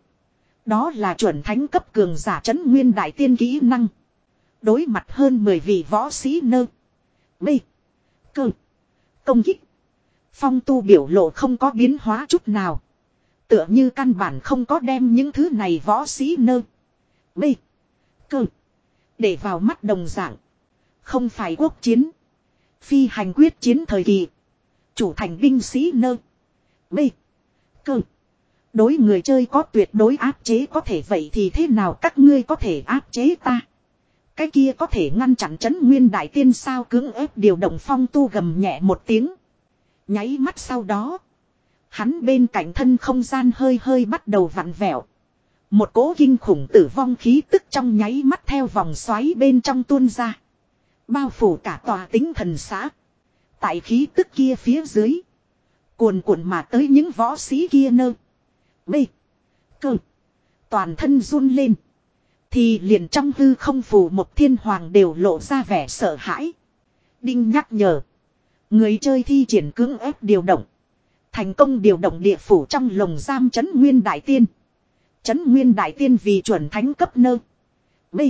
[SPEAKER 1] Đó là chuẩn thánh cấp cường giả trấn nguyên đại tiên kỹ năng. Đối mặt hơn mười vị võ sĩ nơ b cơ công kích, Phong Tu biểu lộ không có biến hóa chút nào. Tựa như căn bản không có đem những thứ này võ sĩ nơ b cơ để vào mắt đồng dạng. Không phải quốc chiến, phi hành quyết chiến thời kỳ, chủ thành binh sĩ nơ b cơ đối người chơi có tuyệt đối áp chế. Có thể vậy thì thế nào? Các ngươi có thể áp chế ta, cái kia có thể ngăn chặn trấn nguyên đại tiên sao? Cưỡng ép điều động. Phong Tu gầm nhẹ một tiếng. Nháy mắt sau đó, hắn bên cạnh thân không gian hơi hơi bắt đầu vặn vẹo. Một cỗ kinh khủng tử vong khí tức trong nháy mắt theo vòng xoáy bên trong tuôn ra, bao phủ cả tòa Tính Thần xã. Tại khí tức kia phía dưới, cuồn cuộn mà tới những võ sĩ kia nơ b cơ toàn thân run lên. Thì liền trong hư không phù một thiên hoàng đều lộ ra vẻ sợ hãi. Đinh nhắc nhở. Người chơi thi triển cưỡng ép điều động. Thành công điều động địa phủ trong lồng giam trấn nguyên đại tiên. Trấn nguyên đại tiên vì chuẩn thánh cấp nơ b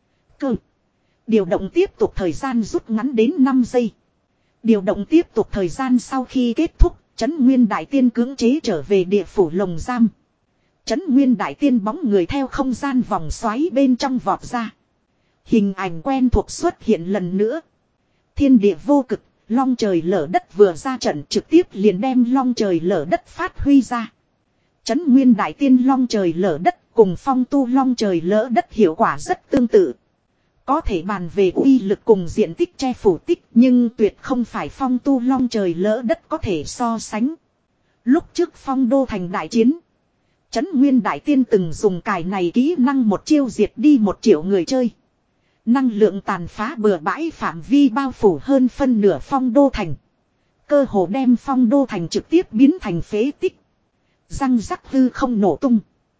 [SPEAKER 1] cơ điều động tiếp tục thời gian rút ngắn đến năm giây. Điều động tiếp tục thời gian sau khi kết thúc, trấn nguyên đại tiên cưỡng chế trở về địa phủ lồng giam. Trấn nguyên đại tiên bóng người theo không gian vòng xoáy bên trong vọt ra. Hình ảnh quen thuộc xuất hiện lần nữa. Thiên địa vô cực, long trời lở đất vừa ra trận trực tiếp liền đem long trời lở đất phát huy ra. Trấn nguyên đại tiên long trời lở đất cùng Phong Tu long trời lở đất hiệu quả rất tương tự. Có thể bàn về uy lực cùng diện tích che phủ tích, nhưng tuyệt không phải Phong Tu long trời lỡ đất có thể so sánh. Lúc trước Phong Đô thành đại chiến, Trấn Nguyên Đại Tiên từng dùng cài này kỹ năng một chiêu diệt đi một triệu người chơi. Năng lượng tàn phá bừa bãi phạm vi bao phủ hơn phân nửa Phong Đô thành. Cơ hồ đem Phong Đô thành trực tiếp biến thành phế tích. Răng rắc hư không nổ tung.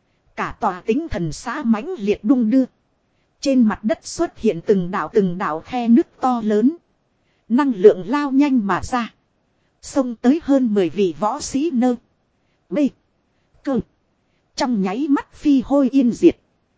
[SPEAKER 1] Cả tòa Tính Thần xã mãnh liệt đung đưa. Trên mặt đất xuất hiện từng đạo từng đạo khe nứt to lớn. Năng lượng lao nhanh mà ra. Xông tới hơn mười vị võ sĩ nơ b cơ trong nháy mắt phi hôi yên diệt.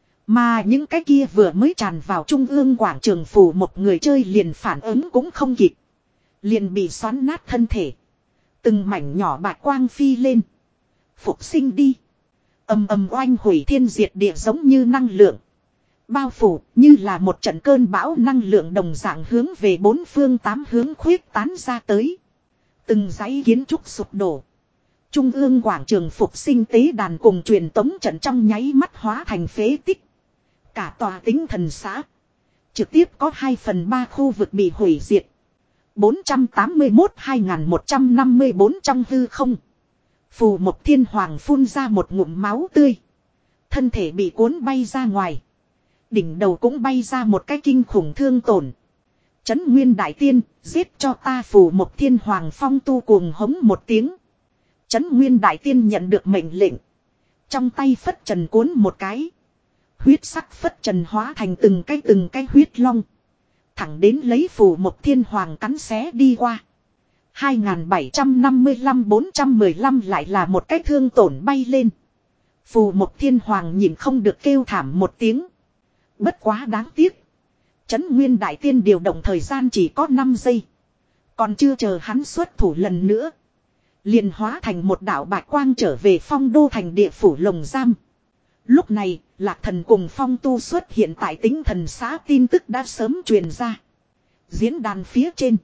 [SPEAKER 1] Mà những cái kia vừa mới tràn vào trung ương quảng trường phủ một người chơi liền phản ứng cũng không kịp. Liền bị xoắn nát thân thể. Từng mảnh nhỏ bạc quang phi lên. Phục sinh đi. Ầm ầm oanh hủy thiên diệt địa giống như năng lượng. Bao phủ như là một trận cơn bão năng lượng đồng dạng hướng về bốn phương tám hướng khuyết tán ra tới. Từng dãy kiến trúc sụp đổ. Trung ương quảng trường phục sinh tế đàn cùng truyền tống trận trong nháy mắt hóa thành phế tích. Cả tòa tinh thần xã. Trực tiếp có hai phần ba khu vực bị hủy diệt. bốn trăm tám mươi mốt hai nghìn một trăm năm mươi bốn trong hư không. Phù Mộc Thiên Hoàng phun ra một ngụm máu tươi. Thân thể bị cuốn bay ra ngoài. Đỉnh đầu cũng bay ra một cái kinh khủng thương tổn. Trấn Nguyên Đại Tiên, giết cho ta Phù Mộc Thiên Hoàng Phong Tu cuồng hống một tiếng. Trấn Nguyên Đại Tiên nhận được mệnh lệnh. Trong tay phất trần cuốn một cái. Huyết sắc phất trần hóa thành từng cái từng cái huyết long. Thẳng đến lấy Phù Mộc Thiên Hoàng cắn xé đi qua. hai nghìn bảy trăm năm mươi lăm bốn trăm mười lăm lại là một cái thương tổn bay lên. Phù Mộc Thiên Hoàng nhìn không được kêu thảm một tiếng. Bất quá đáng tiếc. Trấn Nguyên Đại Tiên điều động thời gian chỉ có năm giây. Còn chưa chờ hắn xuất thủ lần nữa. Liền hóa thành một đạo bạch quang trở về Phong Đô thành địa phủ lồng giam. Lúc này, Lạc Thần cùng Phong Tu xuất hiện tại Tinh Thần xã, tin tức đã sớm truyền ra. Diễn đàn phía trên.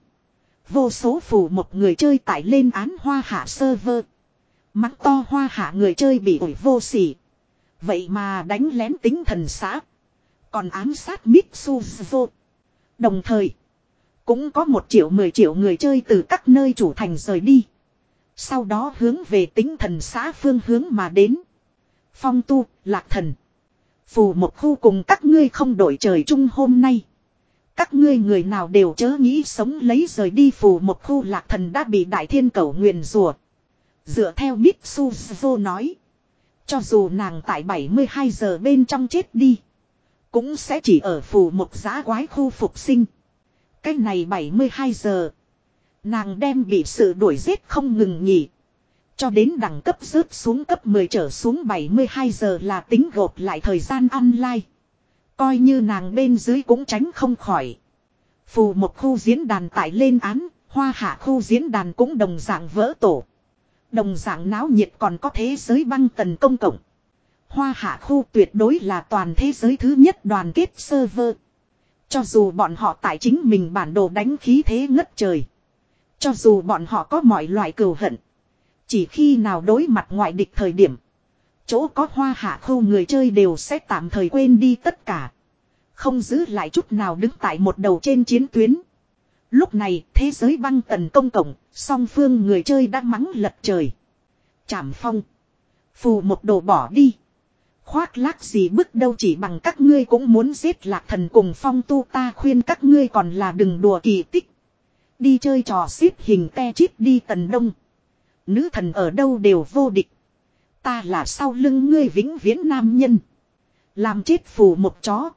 [SPEAKER 1] Vô số phù một người chơi tải lên án Hoa Hạ server. Mắng to Hoa Hạ người chơi bị ủi vô sỉ. Vậy mà đánh lén Tinh Thần xã. Còn ám sát Mitsuzo. Đồng thời, cũng có một triệu mười triệu người chơi từ các nơi chủ thành rời đi. Sau đó hướng về Tinh Thần xã phương hướng mà đến. Phong Tu, Lạc Thần. Phù một khu cùng các ngươi không đổi trời chung hôm nay. Các ngươi người nào đều chớ nghĩ sống lấy rời đi. Phù một khu Lạc Thần đã bị Đại Thiên Cẩu nguyền rủa. Dựa theo Mitsuzo nói. Cho dù nàng tại bảy mươi hai giờ bên trong chết đi. Cũng sẽ chỉ ở phù một giã quái khu phục sinh. Cái này bảy mươi hai giờ. Nàng đem bị sự đuổi giết không ngừng nghỉ. Cho đến đẳng cấp rớt xuống cấp mười trở xuống bảy mươi hai giờ là tính gộp lại thời gian online. Coi như nàng bên dưới cũng tránh không khỏi. Phù một khu diễn đàn tải lên án, Hoa Hạ khu diễn đàn cũng đồng dạng vỡ tổ. Đồng dạng náo nhiệt còn có thế giới băng tần công cộng. Hoa Hạ khu tuyệt đối là toàn thế giới thứ nhất đoàn kết server. Cho dù bọn họ tại chính mình bản đồ đánh khí thế ngất trời. Cho dù bọn họ có mọi loại cừu hận. Chỉ khi nào đối mặt ngoại địch thời điểm. Chỗ có Hoa Hạ khu người chơi đều sẽ tạm thời quên đi tất cả. Không giữ lại chút nào đứng tại một đầu trên chiến tuyến. Lúc này thế giới băng tần công cộng, song phương người chơi đã mắng lật trời. Trảm Phong. Phù một đồ bỏ đi. Khoác lác gì bức đâu, chỉ bằng các ngươi cũng muốn giết Lạc Thần cùng Phong Tu, ta khuyên các ngươi còn là đừng đùa kỳ tích. Đi chơi trò xếp hình te chít đi Tần Đông. Nữ thần ở đâu đều vô địch. Ta là sau lưng ngươi vĩnh viễn nam nhân. Làm chết phù một chó.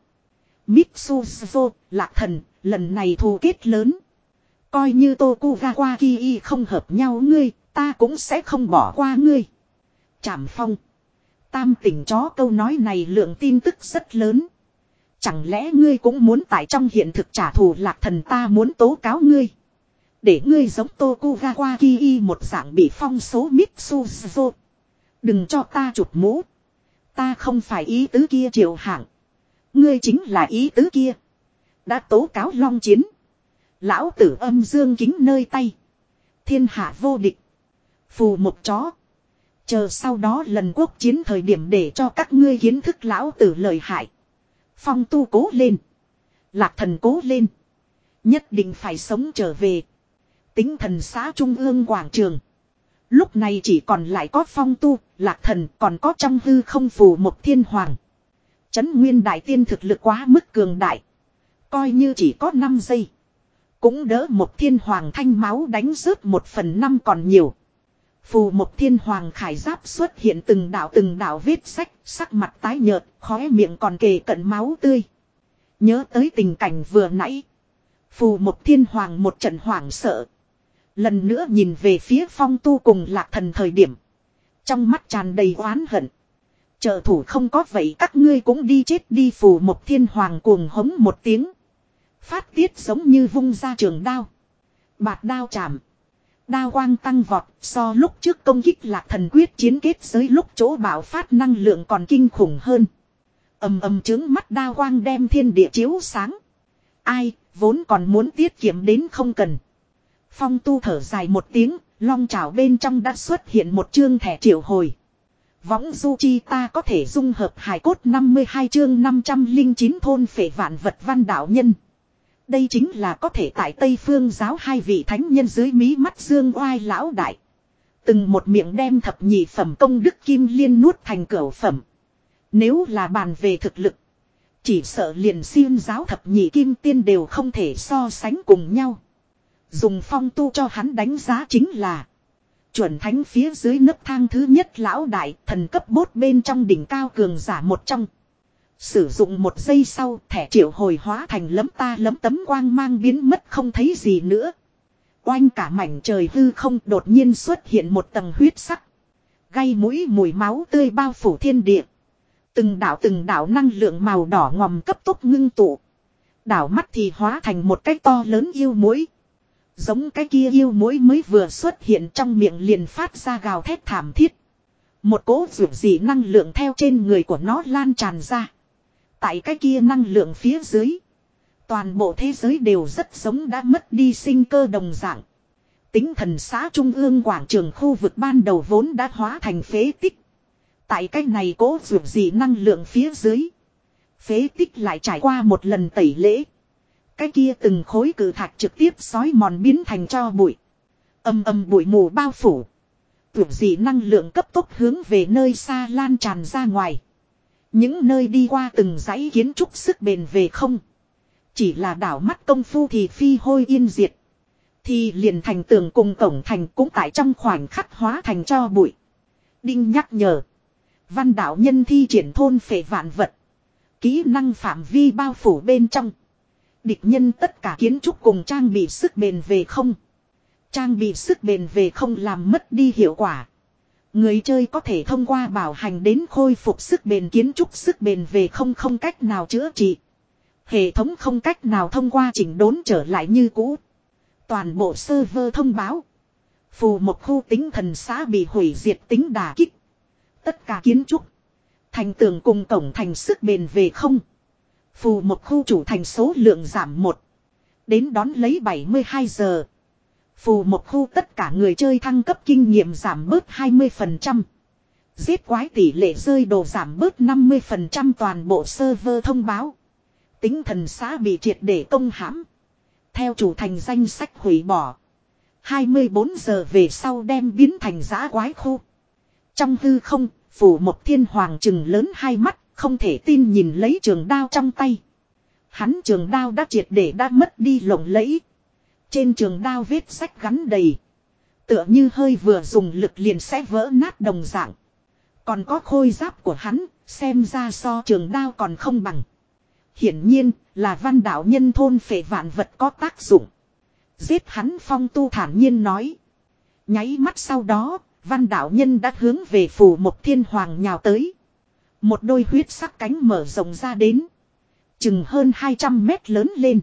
[SPEAKER 1] Mitsuzo, Lạc Thần, lần này thù kết lớn. Coi như Tokugawa Kii không hợp nhau ngươi, ta cũng sẽ không bỏ qua ngươi. Trảm Phong. Tam tỉnh chó, câu nói này lượng tin tức rất lớn. Chẳng lẽ ngươi cũng muốn tại trong hiện thực trả thù Lạc Thần, ta muốn tố cáo ngươi. Để ngươi giống Tokugawa Kii một dạng bị phong số Mitsuzo. Đừng cho ta chụp mũ. Ta không phải ý tứ kia Triệu Hạng. Ngươi chính là ý tứ kia. Đã tố cáo long chiến. Lão tử âm dương kính nơi tay. Thiên hạ vô địch. Phù một chó. Chờ sau đó lần quốc chiến thời điểm để cho các ngươi kiến thức lão tử lợi hại. Phong Tu cố lên. Lạc Thần cố lên. Nhất định phải sống trở về. Tinh Thần xã Trung ương quảng trường. Lúc này chỉ còn lại có Phong Tu, Lạc Thần, còn có trong hư không Phù một Thiên Hoàng. Trấn Nguyên Đại Tiên thực lực quá mức cường đại. Coi như chỉ có năm giây. Cũng đỡ một Thiên Hoàng thanh máu đánh rớt một phần năm còn nhiều. Phù một Thiên Hoàng khải giáp xuất hiện từng đạo từng đạo vết sách, sắc mặt tái nhợt, khóe miệng còn kề cận máu tươi. Nhớ tới tình cảnh vừa nãy. Phù một Thiên Hoàng một trận hoảng sợ. Lần nữa nhìn về phía Phong Tu cùng Lạc Thần thời điểm. Trong mắt tràn đầy oán hận. Trợ thủ không có vậy các ngươi cũng đi chết đi. Phù một Thiên Hoàng cuồng hống một tiếng. Phát tiết giống như vung ra trường đao. Bạt đao chạm. Đao quang tăng vọt, so lúc trước công kích Lạc Thần quyết chiến kết giới lúc chỗ bạo phát năng lượng còn kinh khủng hơn. Ầm ầm trướng mắt đao quang đem thiên địa chiếu sáng. Ai, vốn còn muốn tiết kiệm đến không cần. Phong Tu thở dài một tiếng, long chảo bên trong đã xuất hiện một chương thẻ triệu hồi. Võng du chi ta có thể dung hợp hài cốt năm mươi hai chương năm trăm linh chín thôn phệ vạn vật văn đạo nhân. Đây chính là có thể tại Tây Phương giáo hai vị thánh nhân dưới mí mắt dương oai lão đại. Từng một miệng đem thập nhị phẩm công đức kim liên nuốt thành cửu phẩm. Nếu là bàn về thực lực, chỉ sợ liền xiên giáo thập nhị kim tiên đều không thể so sánh cùng nhau. Dùng Phong Tu cho hắn đánh giá chính là chuẩn thánh phía dưới nấc thang thứ nhất lão đại, thần cấp bốt bên trong đỉnh cao cường giả một trong. Sử dụng một giây sau, thẻ triệu hồi hóa thành lấm ta lấm tấm quang mang biến mất không thấy gì nữa. Oanh cả mảnh trời hư không đột nhiên xuất hiện một tầng huyết sắc. Gây mũi mùi máu tươi bao phủ thiên địa. Từng đảo từng đảo năng lượng màu đỏ ngòm cấp tốc ngưng tụ. Đảo mắt thì hóa thành một cái to lớn yêu muỗi. Giống cái kia yêu muỗi mới vừa xuất hiện trong miệng liền phát ra gào thét thảm thiết. Một cỗ dữ dị năng lượng theo trên người của nó lan tràn ra. Tại cái kia năng lượng phía dưới, toàn bộ thế giới đều rất giống đã mất đi sinh cơ đồng dạng. Tính thần xã trung ương quảng trường khu vực ban đầu vốn đã hóa thành phế tích. Tại cái này cố dữ dị năng lượng phía dưới, phế tích lại trải qua một lần tẩy lễ. Cái kia từng khối cự thạch trực tiếp xói mòn biến thành tro bụi. Âm âm bụi mù bao phủ. Dữ dị năng lượng cấp tốc hướng về nơi xa lan tràn ra ngoài. Những nơi đi qua từng dãy kiến trúc sức bền về không. Chỉ là đảo mắt công phu thì phi hôi yên diệt. Thì liền thành tường cùng cổng thành cũng tại trong khoảnh khắc hóa thành cho bụi. Đinh nhắc nhở. Văn đạo nhân thi triển thôn phệ vạn vật. Kỹ năng phạm vi bao phủ bên trong. Địch nhân tất cả kiến trúc cùng trang bị sức bền về không. Trang bị sức bền về không làm mất đi hiệu quả. Người chơi có thể thông qua bảo hành đến khôi phục sức bền kiến trúc sức bền về không không cách nào chữa trị. Hệ thống không cách nào thông qua chỉnh đốn trở lại như cũ. Toàn bộ server thông báo. Phù một khu tính thần xã bị hủy diệt tính đả kích. Tất cả kiến trúc, thành tường cùng cổng thành sức bền về không. Phù một khu chủ thành số lượng giảm một. Đến đón lấy bảy mươi hai giờ. Phù một khu tất cả người chơi thăng cấp kinh nghiệm giảm bớt hai mươi phần trăm. Giết quái tỷ lệ rơi đồ giảm bớt năm mươi phần trăm toàn bộ server thông báo. Tính thần xã bị triệt để công hãm. Theo chủ thành danh sách hủy bỏ. hai mươi bốn giờ về sau đem biến thành giã quái khu. Trong hư không, Phù một thiên hoàng trừng lớn hai mắt, không thể tin nhìn lấy trường đao trong tay. Hắn trường đao đã triệt để đã mất đi lộng lẫy. Trên trường đao vết sách gắn đầy. Tựa như hơi vừa dùng lực liền sẽ vỡ nát đồng dạng. Còn có khôi giáp của hắn, xem ra so trường đao còn không bằng. Hiển nhiên là văn đạo nhân thôn phệ vạn vật có tác dụng. Giết hắn Phong Tu thản nhiên nói. Nháy mắt sau đó, văn đạo nhân đã hướng về Phù một thiên hoàng nhào tới. Một đôi huyết sắc cánh mở rộng ra đến. Chừng hơn hai trăm mét lớn lên.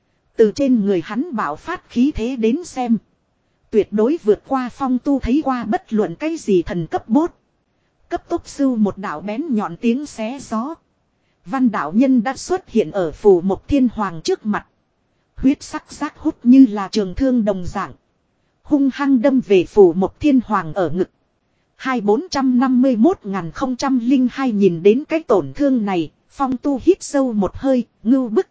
[SPEAKER 1] Từ trên người hắn bạo phát khí thế đến xem. Tuyệt đối vượt qua Phong Tu thấy qua bất luận cái gì thần cấp bốt. Cấp tốc sưu một đạo bén nhọn tiếng xé gió. Văn đạo nhân đã xuất hiện ở Phù một thiên hoàng trước mặt. Huyết sắc giác hút như là trường thương đồng dạng. Hung hăng đâm về Phù một thiên hoàng ở ngực. Hai bốn trăm năm mươi mốt nghìn không trăm linh hai nhìn đến cái tổn thương này. Phong Tu hít sâu một hơi, ngưu bức.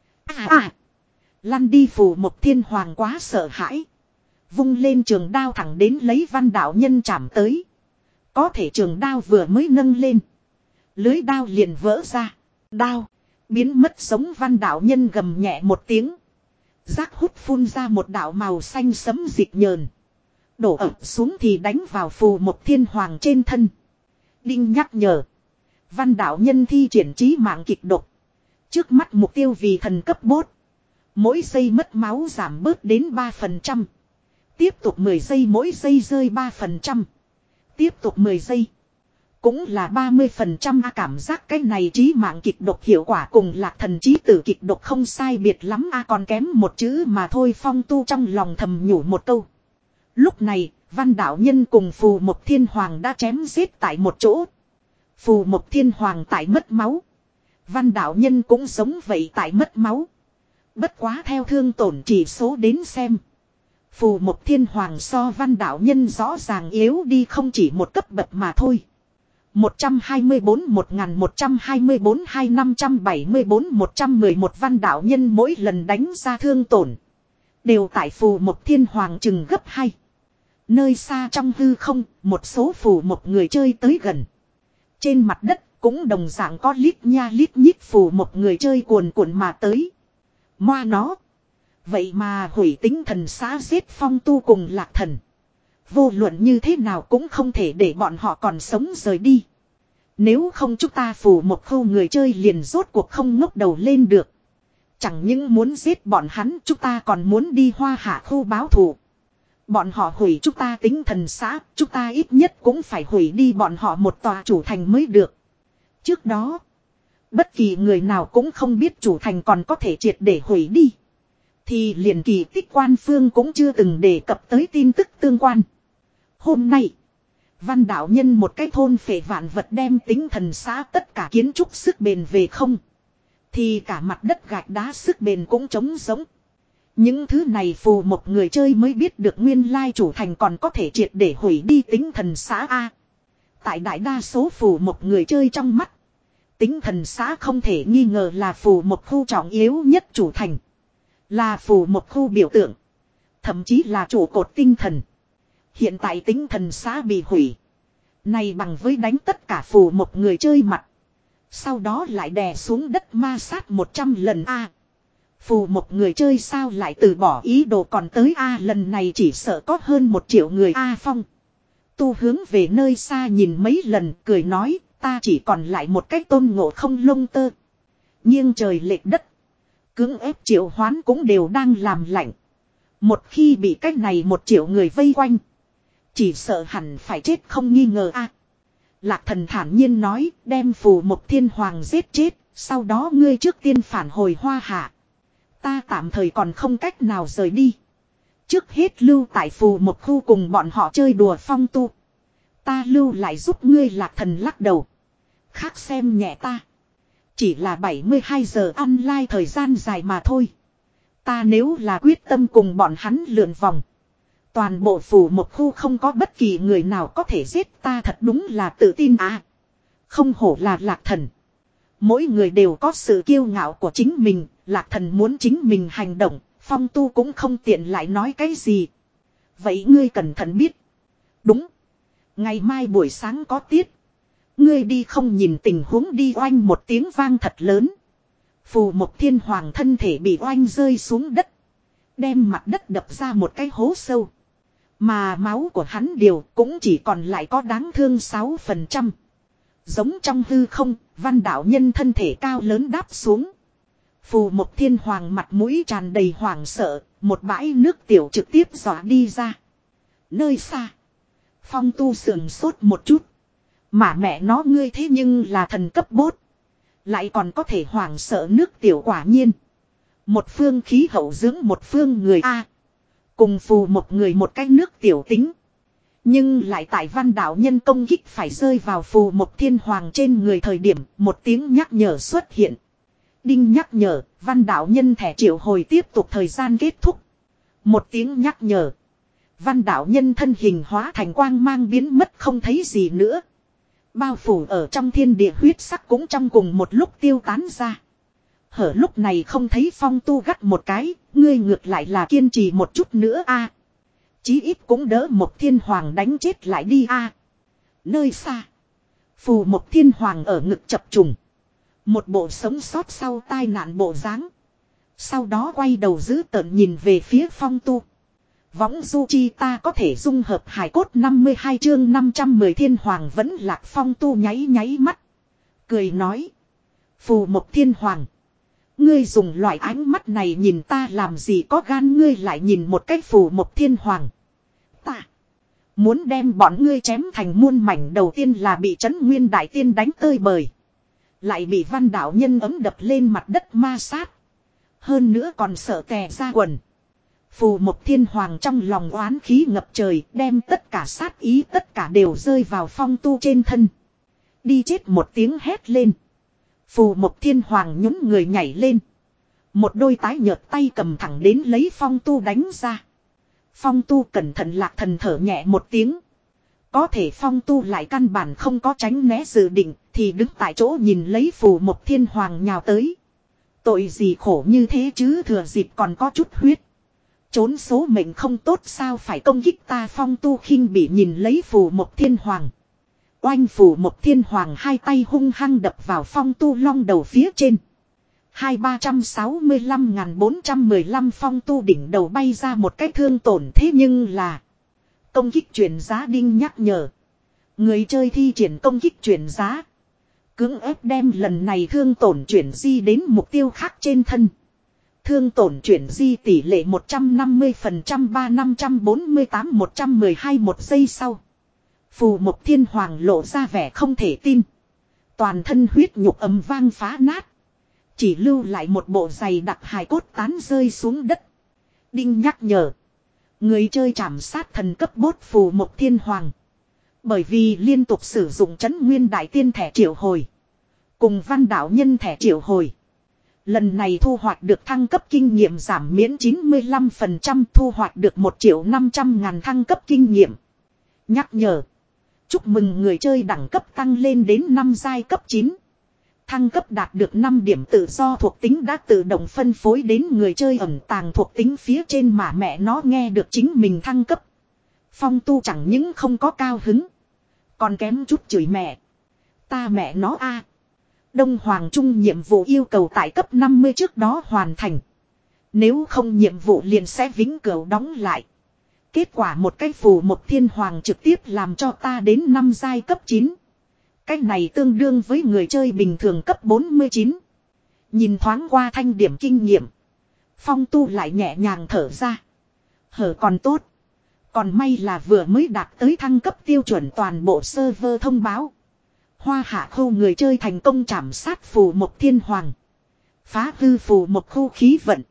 [SPEAKER 1] À à. Lăn đi Phù một thiên hoàng quá sợ hãi. Vung lên trường đao thẳng đến lấy văn đạo nhân chạm tới. Có thể trường đao vừa mới nâng lên. Lưới đao liền vỡ ra. Đao. Biến mất sống văn đạo nhân gầm nhẹ một tiếng. Giác hút phun ra một đạo màu xanh sấm dịch nhờn. Đổ ập xuống thì đánh vào Phù một thiên hoàng trên thân. Đinh nhắc nhở. Văn đạo nhân thi triển trí mạng kịch độc. Trước mắt mục tiêu vì thần cấp bốt. Mỗi giây mất máu giảm bớt đến ba phần trăm. Tiếp tục mười giây mỗi giây rơi ba phần trăm. Tiếp tục mười giây. Cũng là ba mươi phần trăm a cảm giác cái này trí mạng kịch độc hiệu quả cùng Lạc Thần trí tử kịch độc không sai biệt lắm a còn kém một chữ mà thôi. Phong Tu trong lòng thầm nhủ một câu. Lúc này, Văn Đạo Nhân cùng Phù Mộc Thiên Hoàng đã chém giết tại một chỗ. Phù Mộc Thiên Hoàng tại mất máu. Văn Đạo Nhân cũng giống vậy tại mất máu. Bất quá theo thương tổn chỉ số đến xem. Phù Mộc Thiên Hoàng so Văn Đạo Nhân rõ ràng yếu đi không chỉ một cấp bậc mà thôi. một trăm hai mươi bốn một nghìn một trăm hai mươi bốn hai năm trăm bảy mươi bốn một trăm mười một Văn Đạo Nhân mỗi lần đánh ra thương tổn. Đều tại Phù Mộc Thiên Hoàng chừng gấp hai. Nơi xa trong hư không, một số Phù Mộc người chơi tới gần. Trên mặt đất cũng đồng dạng có lít nha lít nhít Phù Mộc người chơi cuồn cuộn mà tới. Moa nó. Vậy mà hủy tính thần xã giết Phong Tu cùng Lạc Thần. Vô luận như thế nào cũng không thể để bọn họ còn sống rời đi. Nếu không chúng ta Phù Mộc khu người chơi liền rốt cuộc không ngóc đầu lên được. Chẳng những muốn giết bọn hắn, chúng ta còn muốn đi Hoa Hạ khu báo thù. Bọn họ hủy chúng ta tính thần xã, chúng ta ít nhất cũng phải hủy đi bọn họ một tòa chủ thành mới được. Trước đó, bất kỳ người nào cũng không biết chủ thành còn có thể triệt để hủy đi. Thì liền kỳ tích quan phương cũng chưa từng đề cập tới tin tức tương quan. Hôm nay, Văn Đạo Nhân một cái thôn phệ vạn vật đem tính thần xã tất cả kiến trúc sức bền về không. Thì cả mặt đất gạch đá sức bền cũng trống giống. Những thứ này Phù Mộc người chơi mới biết được nguyên lai chủ thành còn có thể triệt để hủy đi tính thần xã A. Tại đại đa số Phù Mộc người chơi trong mắt. Tính thần xã không thể nghi ngờ là Phù Mộc khu trọng yếu nhất chủ thành. Là Phù Mộc khu biểu tượng. Thậm chí là trụ cột tinh thần. Hiện tại tính thần xã bị hủy. Này bằng với đánh tất cả Phù Mộc người chơi mặt. Sau đó lại đè xuống đất ma sát một trăm lần A. Phù Mộc người chơi sao lại từ bỏ ý đồ còn tới A lần này chỉ sợ có hơn một triệu người A Phong. Tu hướng về nơi xa nhìn mấy lần cười nói ta chỉ còn lại một cách tôn ngộ không lông tơ. Nghiêng trời lệch đất. Cưỡng ép triệu hoán cũng đều đang làm lạnh. Một khi bị cách này một triệu người vây quanh. Chỉ sợ hẳn phải chết không nghi ngờ A. Lạc Thần thản nhiên nói đem Phù Mộc Thiên Hoàng giết chết. Sau đó ngươi trước tiên phản hồi Hoa Hạ. Ta tạm thời còn không cách nào rời đi. Trước hết lưu tại Phù Mộc khu cùng bọn họ chơi đùa Phong Tu. Ta lưu lại giúp ngươi. Lạc Thần lắc đầu. Khác xem nhẹ ta. Chỉ là bảy mươi hai giờ online thời gian dài mà thôi. Ta nếu là quyết tâm cùng bọn hắn lượn vòng. Toàn bộ Phù Mộc khu không có bất kỳ người nào có thể giết ta thật đúng là tự tin à. Không hổ là Lạc Thần. Mỗi người đều có sự kiêu ngạo của chính mình. Lạc Thần muốn chính mình hành động. Phong Tu cũng không tiện lại nói cái gì. Vậy ngươi cẩn thận biết. Đúng. Ngày mai buổi sáng có tiết. Ngươi đi không nhìn tình huống đi oanh một tiếng vang thật lớn. Phù Mộc Thiên Hoàng thân thể bị oanh rơi xuống đất. Đem mặt đất đập ra một cái hố sâu. Mà máu của hắn điều cũng chỉ còn lại có đáng thương sáu phần trăm. Giống trong hư không, Văn Đạo Nhân thân thể cao lớn đáp xuống. Phù Mộc Thiên Hoàng mặt mũi tràn đầy hoảng sợ, một bãi nước tiểu trực tiếp dọa đi ra. Nơi xa, Phong Tu sườn sốt một chút. Mà mẹ nó ngươi thế nhưng là thần cấp bốt. Lại còn có thể hoảng sợ nước tiểu quả nhiên. Một phương khí hậu dưỡng một phương người A. Cùng Phù Mộc người một cái nước tiểu tính. Nhưng lại tại Văn Đạo Nhân công kích phải rơi vào Phù Mộc Thiên Hoàng trên người thời điểm một tiếng nhắc nhở xuất hiện. Đinh nhắc nhở, Văn Đạo Nhân thẻ triệu hồi tiếp tục thời gian kết thúc. Một tiếng nhắc nhở. Văn Đạo Nhân thân hình hóa thành quang mang biến mất không thấy gì nữa. Bao phủ ở trong thiên địa huyết sắc cũng trong cùng một lúc tiêu tán ra. Hở lúc này không thấy Phong Tu gắt một cái, ngươi ngược lại là kiên trì một chút nữa a. Chí ít cũng đỡ một Thiên Hoàng đánh chết lại đi a. Nơi xa, Phù Mộc Thiên Hoàng ở ngực chập trùng. Một bộ sống sót sau tai nạn bộ dáng. Sau đó quay đầu giữ tợn nhìn về phía Phong Tu. Võng du chi ta có thể dung hợp hài cốt năm mươi hai chương năm trăm mười Thiên Hoàng vẫn lạc. Phong Tu nháy nháy mắt. Cười nói. Phù Mộc Thiên Hoàng. Ngươi dùng loại ánh mắt này nhìn ta làm gì có gan ngươi lại nhìn một cách Phù Mộc Thiên Hoàng. Ta. Muốn đem bọn ngươi chém thành muôn mảnh đầu tiên là bị Trấn Nguyên Đại Tiên đánh tơi bời. Lại bị Văn Đạo Nhân ấm đập lên mặt đất ma sát. Hơn nữa còn sợ tè ra quần. Phù Mộc Thiên Hoàng trong lòng oán khí ngập trời, đem tất cả sát ý tất cả đều rơi vào Phong Tu trên thân. Đi chết một tiếng hét lên. Phù Mộc Thiên Hoàng nhún người nhảy lên. Một đôi tái nhợt tay cầm thẳng đến lấy Phong Tu đánh ra. Phong Tu cẩn thận lạc thần thở nhẹ một tiếng. Có thể Phong Tu lại căn bản không có tránh né dự định, thì đứng tại chỗ nhìn lấy Phù Mộc Thiên Hoàng nhào tới. Tội gì khổ như thế chứ, thừa dịp còn có chút huyết. Trốn số mệnh không tốt sao phải công kích ta. Phong Tu khinh bị nhìn lấy Phù Mộc Thiên Hoàng. Oanh, Phù Mộc Thiên Hoàng hai tay hung hăng đập vào Phong Tu long đầu phía trên. Hai ba trăm sáu mươi lăm ngàn bốn trăm mười lăm Phong Tu đỉnh đầu bay ra một cái thương tổn, thế nhưng là công kích chuyển giá đinh nhắc nhở. Người chơi thi triển công kích chuyển giá, cưỡng ép đem lần này thương tổn chuyển di đến mục tiêu khác trên thân. Thương tổn chuyển di tỷ lệ một trăm năm mươi phần trăm, ba năm trăm bốn mươi tám một trăm mười hai một giây sau. Phù Mộc Thiên Hoàng lộ ra vẻ không thể tin. Toàn thân huyết nhục ầm vang phá nát. Chỉ lưu lại một bộ giày đặc hài cốt tán rơi xuống đất. Đinh nhắc nhở. Người chơi trảm sát thần cấp bốt Phù Mộc Thiên Hoàng. Bởi vì liên tục sử dụng trấn nguyên đại tiên thẻ triệu hồi. Cùng văn đạo nhân thẻ triệu hồi. Lần này thu hoạch được thăng cấp kinh nghiệm giảm miễn chín mươi lăm phần trăm, thu hoạch được một triệu năm trăm ngàn thăng cấp kinh nghiệm. Nhắc nhở. Chúc mừng người chơi đẳng cấp tăng lên đến năm giai cấp chín. Thăng cấp đạt được năm điểm tự do thuộc tính đã tự động phân phối đến người chơi ẩn tàng thuộc tính phía trên mà mẹ nó nghe được chính mình thăng cấp. Phong Tu chẳng những không có cao hứng, còn kém chút chửi mẹ. Ta mẹ nó a. Đông Hoàng Trung nhiệm vụ yêu cầu tại cấp năm mươi trước đó hoàn thành. Nếu không nhiệm vụ liền sẽ vĩnh cửu đóng lại. Kết quả một cái Phù Mộc Thiên Hoàng trực tiếp làm cho ta đến năm giai cấp chín. Cái này tương đương với người chơi bình thường cấp bốn mươi chín. Nhìn thoáng qua thanh điểm kinh nghiệm, Phong Tu lại nhẹ nhàng thở ra. Hở còn tốt. Còn may là vừa mới đạt tới thăng cấp tiêu chuẩn toàn bộ server thông báo. Hoa Hạ khu người chơi thành công trảm sát Phù Mộc Thiên Hoàng. Phá hư Phù Mộc khu khí vận.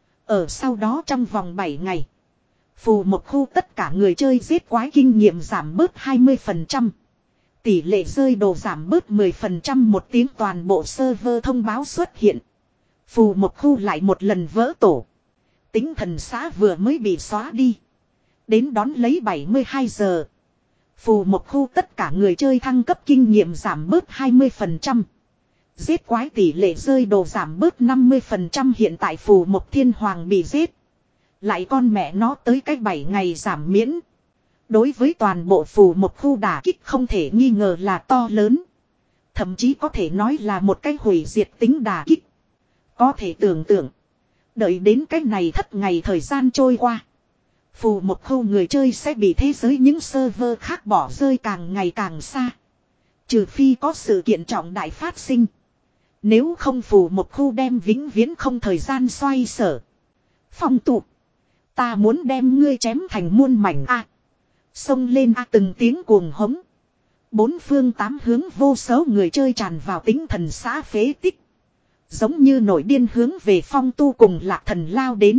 [SPEAKER 1] Ở sau đó trong vòng bảy ngày, Phù Mộc khu tất cả người chơi giết quái kinh nghiệm giảm bớt hai mươi phần trăm. Tỷ lệ rơi đồ giảm bớt mười phần trăm, một tiếng toàn bộ server thông báo xuất hiện. Phù Mộc khu lại một lần vỡ tổ. Tính thần xã vừa mới bị xóa đi. Đến đón lấy bảy mươi hai giờ. Phù Mộc khu tất cả người chơi thăng cấp kinh nghiệm giảm bớt hai mươi phần trăm. Giết quái tỷ lệ rơi đồ giảm bớt năm mươi phần trăm. Hiện tại Phù Mộc Thiên Hoàng bị giết. Lại con mẹ nó tới cách bảy ngày giảm miễn. Đối với toàn bộ Phù Mộc khu đả kích không thể nghi ngờ là to lớn. Thậm chí có thể nói là một cái hủy diệt tính đả kích. Có thể tưởng tượng. Đợi đến cái này thất ngày thời gian trôi qua. Phù Mộc khu người chơi sẽ bị thế giới những server khác bỏ rơi càng ngày càng xa. Trừ phi có sự kiện trọng đại phát sinh. Nếu không Phù Mộc khu đem vĩnh viễn không thời gian xoay sở. Phong tụ. Ta muốn đem ngươi chém thành muôn mảnh a. Xông lên a, từng tiếng cuồng hống. Bốn phương tám hướng vô số người chơi tràn vào tính thần xã phế tích. Giống như nổi điên hướng về Phong Tu cùng Lạc Thần lao đến.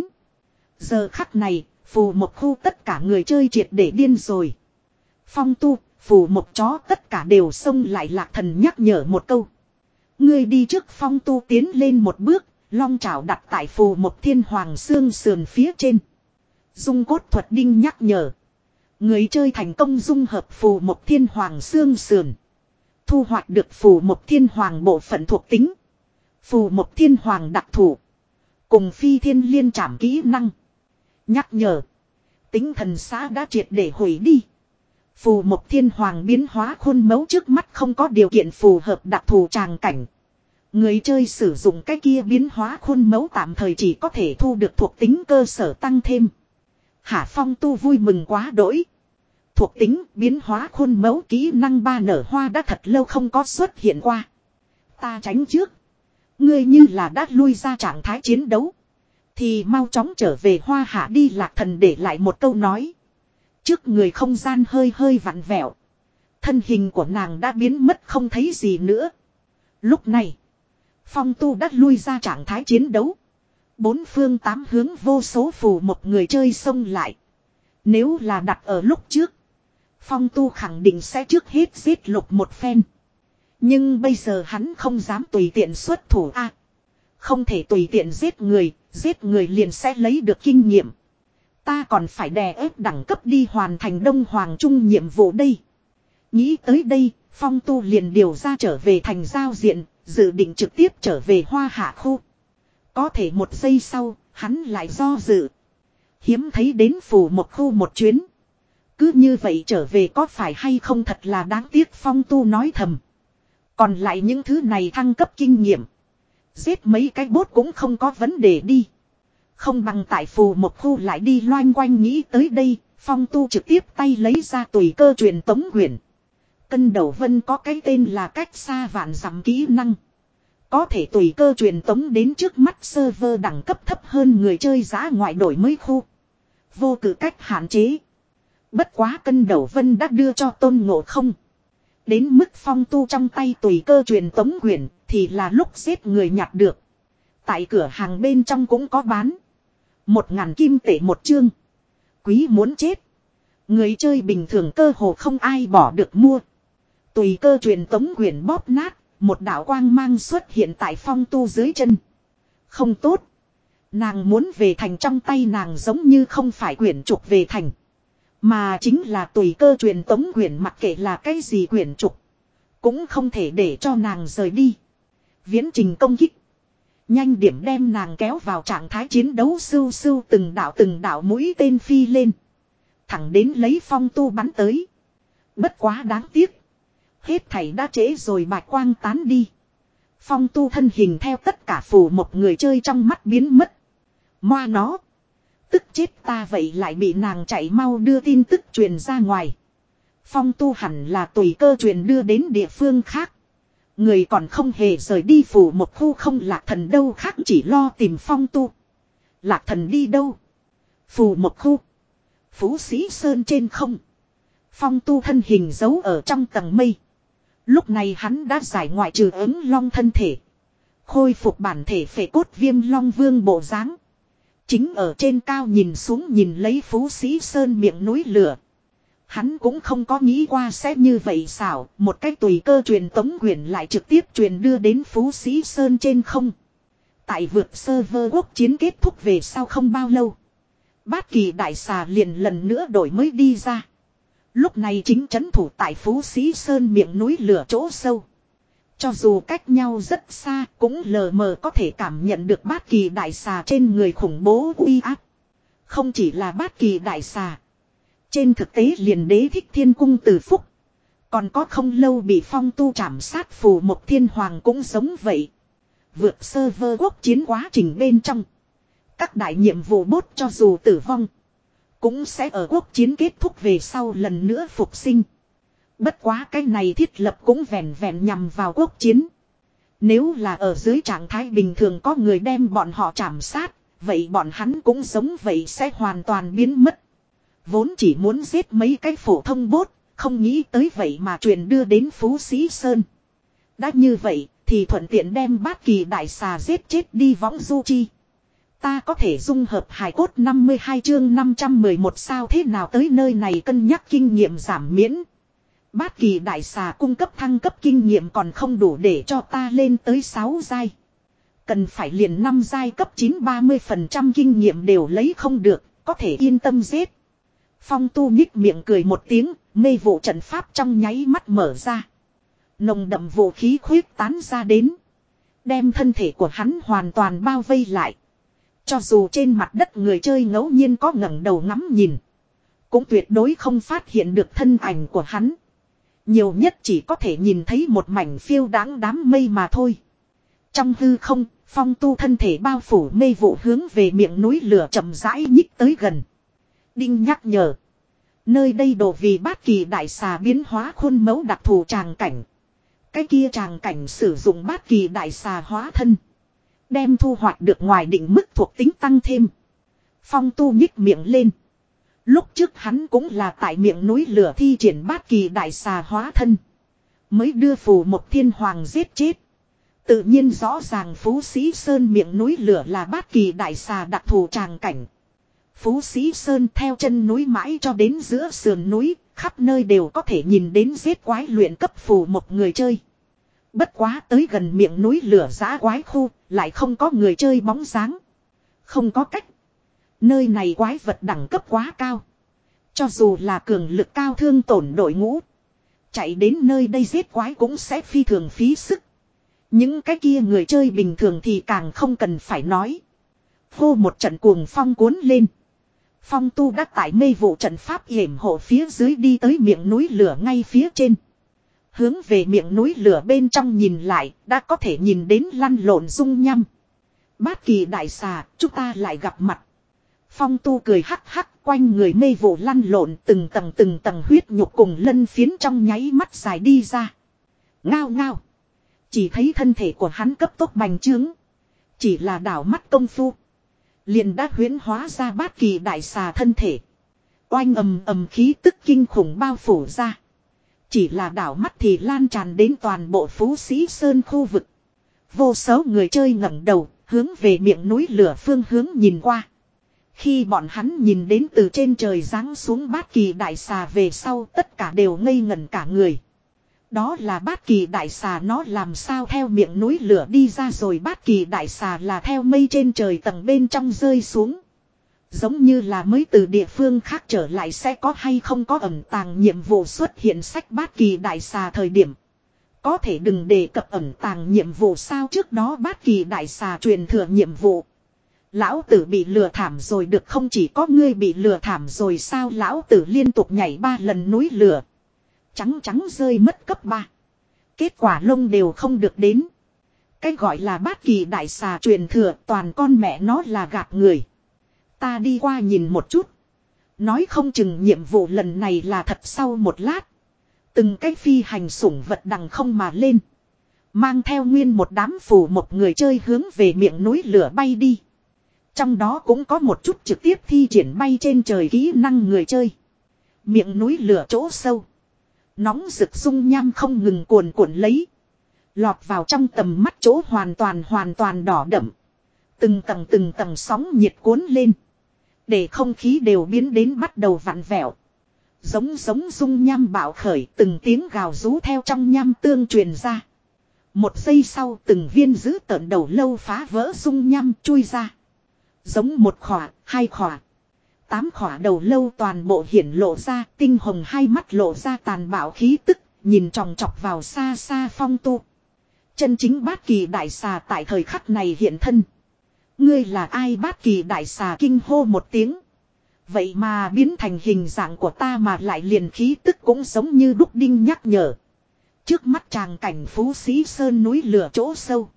[SPEAKER 1] Giờ khắc này, Phù Mộc khu tất cả người chơi triệt để điên rồi. Phong Tu, Phù Mộc chó tất cả đều xông lại. Lạc Thần nhắc nhở một câu. Ngươi đi trước. Phong Tu tiến lên một bước, long chảo đặt tại Phù Mộc Thiên Hoàng xương sườn phía trên. Dung cốt thuật đinh nhắc nhở. Người chơi thành công dung hợp Phù Mộc Thiên Hoàng xương sườn. Thu hoạch được Phù Mộc Thiên Hoàng bộ phận thuộc tính. Phù Mộc Thiên Hoàng đặc thù. Cùng phi thiên liên trảm kỹ năng. Nhắc nhở. Tính thần xã đã triệt để hủy đi. Phù Mộc Thiên Hoàng biến hóa khuôn mẫu trước mắt không có điều kiện phù hợp đặc thù tràng cảnh. Người chơi sử dụng cái kia biến hóa khuôn mẫu tạm thời chỉ có thể thu được thuộc tính cơ sở tăng thêm. Hạ Phong Tu vui mừng quá đỗi. Thuộc tính biến hóa khuôn mẫu kỹ năng ba nở hoa đã thật lâu không có xuất hiện qua. Ta tránh trước. Ngươi như là đã lui ra trạng thái chiến đấu. Thì mau chóng trở về Hoa Hạ đi. Lạc Thần để lại một câu nói. Trước người không gian hơi hơi vặn vẹo. Thân hình của nàng đã biến mất không thấy gì nữa. Lúc này Phong Tu đã lui ra trạng thái chiến đấu. Bốn phương tám hướng vô số phù một người chơi xông lại. Nếu là đặt ở lúc trước, Phong Tu khẳng định sẽ trước hết giết lục một phen. Nhưng bây giờ hắn không dám tùy tiện xuất thủ a. Không thể tùy tiện giết người, giết người liền sẽ lấy được kinh nghiệm. Ta còn phải đè ép đẳng cấp đi hoàn thành Đông Hoàng Trung nhiệm vụ đây. Nghĩ tới đây, Phong Tu liền điều ra trở về thành giao diện, dự định trực tiếp trở về Hoa Hạ khu. Có thể một giây sau, hắn lại do dự. Hiếm thấy đến phủ một khu một chuyến. Cứ như vậy trở về có phải hay không thật là đáng tiếc, Phong Tu nói thầm. Còn lại những thứ này thăng cấp kinh nghiệm. Giết mấy cái bốt cũng không có vấn đề đi. Không bằng tại phù một khu lại đi loanh quanh, nghĩ tới đây, Phong Tu trực tiếp tay lấy ra tùy cơ truyền tống quyển. Cân Đầu Vân có cái tên là cách xa vạn dặm kỹ năng. Có thể tùy cơ truyền tống đến trước mắt server đẳng cấp thấp hơn người chơi giá ngoại đổi mới khu. Vô cử cách hạn chế. Bất quá Cân Đầu Vân đã đưa cho Tôn Ngộ Không. Đến mức Phong Tu trong tay tùy cơ truyền tống quyển thì là lúc giết người nhặt được. Tại cửa hàng bên trong cũng có bán. Một ngàn kim tệ một chương. Quý muốn chết. Người chơi bình thường cơ hồ không ai bỏ được mua. Tùy cơ truyền tống quyển bóp nát. Một đạo quang mang xuất hiện tại Phong Tu dưới chân. Không tốt. Nàng muốn về thành, trong tay nàng giống như không phải quyển trục về thành. Mà chính là tùy cơ truyền tống quyển, mặc kệ là cái gì quyển trục. Cũng không thể để cho nàng rời đi. Viễn trình công kích. Nhanh điểm đem nàng kéo vào trạng thái chiến đấu, sưu sưu từng đạo từng đạo mũi tên phi lên. Thẳng đến lấy Phong Tu bắn tới. Bất quá đáng tiếc. Hết thảy đã trễ rồi, bạch quang tán đi. Phong Tu thân hình theo tất cả phù một người chơi trong mắt biến mất. Moa nó. Tức chết ta, vậy lại bị nàng chạy mau đưa tin tức truyền ra ngoài. Phong Tu hẳn là tùy cơ truyền đưa đến địa phương khác. Người còn không hề rời đi phủ một khu không, Lạc Thần đâu khác chỉ lo tìm Phong Tu. Lạc Thần đi đâu? Phủ một khu. Phú Sĩ Sơn trên không. Phong Tu thân hình giấu ở trong tầng mây. Lúc này hắn đã giải ngoại trừ ứng long thân thể. Khôi phục bản thể phệ cốt viêm long vương bộ dáng. Chính ở trên cao nhìn xuống nhìn lấy Phú Sĩ Sơn miệng núi lửa. Hắn cũng không có nghĩ qua sẽ như vậy xảo, một cách tùy cơ truyền tống quyển lại trực tiếp truyền đưa đến Phú Sĩ Sơn trên không. Tại vượt server quốc chiến kết thúc về sau không bao lâu. Bát Kỳ Đại Xà liền lần nữa đổi mới đi ra. Lúc này chính trấn thủ tại Phú Sĩ Sơn miệng núi lửa chỗ sâu. Cho dù cách nhau rất xa, cũng lờ mờ có thể cảm nhận được Bát Kỳ Đại Xà trên người khủng bố uy áp. Không chỉ là Bát Kỳ Đại Xà. Trên thực tế liền Đế Thích Thiên Cung Từ Phúc. Còn có không lâu bị Phong Tu trảm sát phù một thiên hoàng cũng giống vậy. Vượt server quốc chiến quá trình bên trong. Các đại nhiệm vụ bốt cho dù tử vong. Cũng sẽ ở quốc chiến kết thúc về sau lần nữa phục sinh. Bất quá cái này thiết lập cũng vẹn vẹn nhằm vào quốc chiến. Nếu là ở dưới trạng thái bình thường có người đem bọn họ trảm sát. Vậy bọn hắn cũng giống vậy sẽ hoàn toàn biến mất. Vốn chỉ muốn giết mấy cái phổ thông bốt. Không nghĩ tới vậy mà truyền đưa đến Phú Sĩ Sơn. Đã như vậy thì thuận tiện đem Bát Kỳ Đại Xà giết chết đi võng du chi. Ta có thể dung hợp hài cốt năm mươi hai chương năm trăm mười một sao thế nào tới nơi này cân nhắc kinh nghiệm giảm miễn. Bát Kỳ Đại Xà cung cấp thăng cấp kinh nghiệm còn không đủ để cho ta lên tới sáu giai. Cần phải liền năm giai cấp chín ba mươi phần trăm kinh nghiệm đều lấy không được, có thể yên tâm giết. Phong Tu nhích miệng cười một tiếng, mê vụ trận pháp trong nháy mắt mở ra. Nồng đậm vũ khí khuyết tán ra đến. Đem thân thể của hắn hoàn toàn bao vây lại. Cho dù trên mặt đất người chơi ngẫu nhiên có ngẩng đầu ngắm nhìn. Cũng tuyệt đối không phát hiện được thân ảnh của hắn. Nhiều nhất chỉ có thể nhìn thấy một mảnh phiêu đáng đám mây mà thôi. Trong hư không, Phong Tu thân thể bao phủ mê vụ hướng về miệng núi lửa chậm rãi nhích tới gần. Đinh nhắc nhở. Nơi đây đổ vì Bát Kỳ Đại Xà biến hóa khuôn mẫu đặc thù tràng cảnh. Cái kia tràng cảnh sử dụng Bát Kỳ Đại Xà hóa thân. Đem thu hoạch được ngoài định mức thuộc tính tăng thêm. Phong Tu nhích miệng lên. Lúc trước hắn cũng là tại miệng núi lửa thi triển Bát Kỳ Đại Xà hóa thân. Mới đưa phù một thiên hoàng giết chết. Tự nhiên rõ ràng Phú Sĩ Sơn miệng núi lửa là bát kỳ đại xà đặc thù tràng cảnh. Phú Sĩ Sơn theo chân núi mãi cho đến giữa sườn núi, khắp nơi đều có thể nhìn đến giết quái luyện cấp phù một người chơi. Bất quá tới gần miệng núi lửa giã quái khu, lại không có người chơi bóng dáng. Không có cách. Nơi này quái vật đẳng cấp quá cao. Cho dù là cường lực cao thương tổn đội ngũ, chạy đến nơi đây giết quái cũng sẽ phi thường phí sức. Những cái kia người chơi bình thường thì càng không cần phải nói. Hô một trận cuồng phong cuốn lên. Phong tu đã tại mê vụ trận pháp yểm hộ phía dưới đi tới miệng núi lửa ngay phía trên. Hướng về miệng núi lửa bên trong nhìn lại, đã có thể nhìn đến lăn lộn dung nhăm. Bát kỳ đại xà, chúng ta lại gặp mặt. Phong tu cười hắc hắc, quanh người mê vụ lăn lộn, từng tầng từng tầng huyết nhục cùng lân phiến trong nháy mắt dài đi ra. Ngao ngao. Chỉ thấy thân thể của hắn cấp tốc bành trướng. Chỉ là đảo mắt công phu, liền đã huyễn hóa ra bát kỳ đại xà thân thể. Oanh ầm ầm khí tức kinh khủng bao phủ ra. Chỉ là đảo mắt thì lan tràn đến toàn bộ Phú Sĩ Sơn khu vực. Vô số người chơi ngẩng đầu, hướng về miệng núi lửa phương hướng nhìn qua. Khi bọn hắn nhìn đến từ trên trời giáng xuống bát kỳ đại xà về sau, tất cả đều ngây ngẩn cả người. Đó là bát kỳ đại xà, nó làm sao theo miệng núi lửa đi ra rồi? Bát kỳ đại xà là theo mây trên trời tầng bên trong rơi xuống. Giống như là mới từ địa phương khác trở lại, sẽ có hay không có ẩn tàng nhiệm vụ xuất hiện sách bát kỳ đại xà thời điểm. Có thể đừng đề cập ẩn tàng nhiệm vụ sao? Trước đó bát kỳ đại xà truyền thừa nhiệm vụ. Lão tử bị lừa thảm rồi được không? Chỉ có ngươi bị lừa thảm rồi sao? Lão tử liên tục nhảy ba lần núi lửa. Trắng trắng rơi mất cấp ba. Kết quả lông đều không được đến. Cái gọi là bát kỳ đại xà truyền thừa, toàn con mẹ nó là gạt người. Ta đi qua nhìn một chút. Nói không chừng nhiệm vụ lần này là thật. Sau một lát, từng cái phi hành sủng vật đằng không mà lên, mang theo nguyên một đám phù một người chơi hướng về miệng núi lửa bay đi. Trong đó cũng có một chút trực tiếp thi triển bay trên trời kỹ năng người chơi. Miệng núi lửa chỗ sâu, nóng rực dung nham không ngừng cuồn cuộn lấy. Lọt vào trong tầm mắt chỗ hoàn toàn hoàn toàn đỏ đậm. Từng tầng từng tầng sóng nhiệt cuốn lên, để không khí đều biến đến bắt đầu vặn vẹo. Giống giống dung nham bạo khởi, từng tiếng gào rú theo trong nham tương truyền ra. Một giây sau, từng viên giữ tợn đầu lâu phá vỡ dung nham chui ra. Giống một khỏa, hai khỏa, tám khỏa đầu lâu toàn bộ hiển lộ ra, tinh hồng hai mắt lộ ra tàn bạo khí tức, nhìn tròng trọc vào xa xa Phong tu. Chân chính bát kỳ đại xà tại thời khắc này hiện thân. Ngươi là ai? Bát kỳ đại xà kinh hô một tiếng. Vậy mà biến thành hình dạng của ta, mà lại liền khí tức cũng giống như đúc đinh nhắc nhở. Trước mắt tràng cảnh Phú Sĩ Sơn núi lửa chỗ sâu.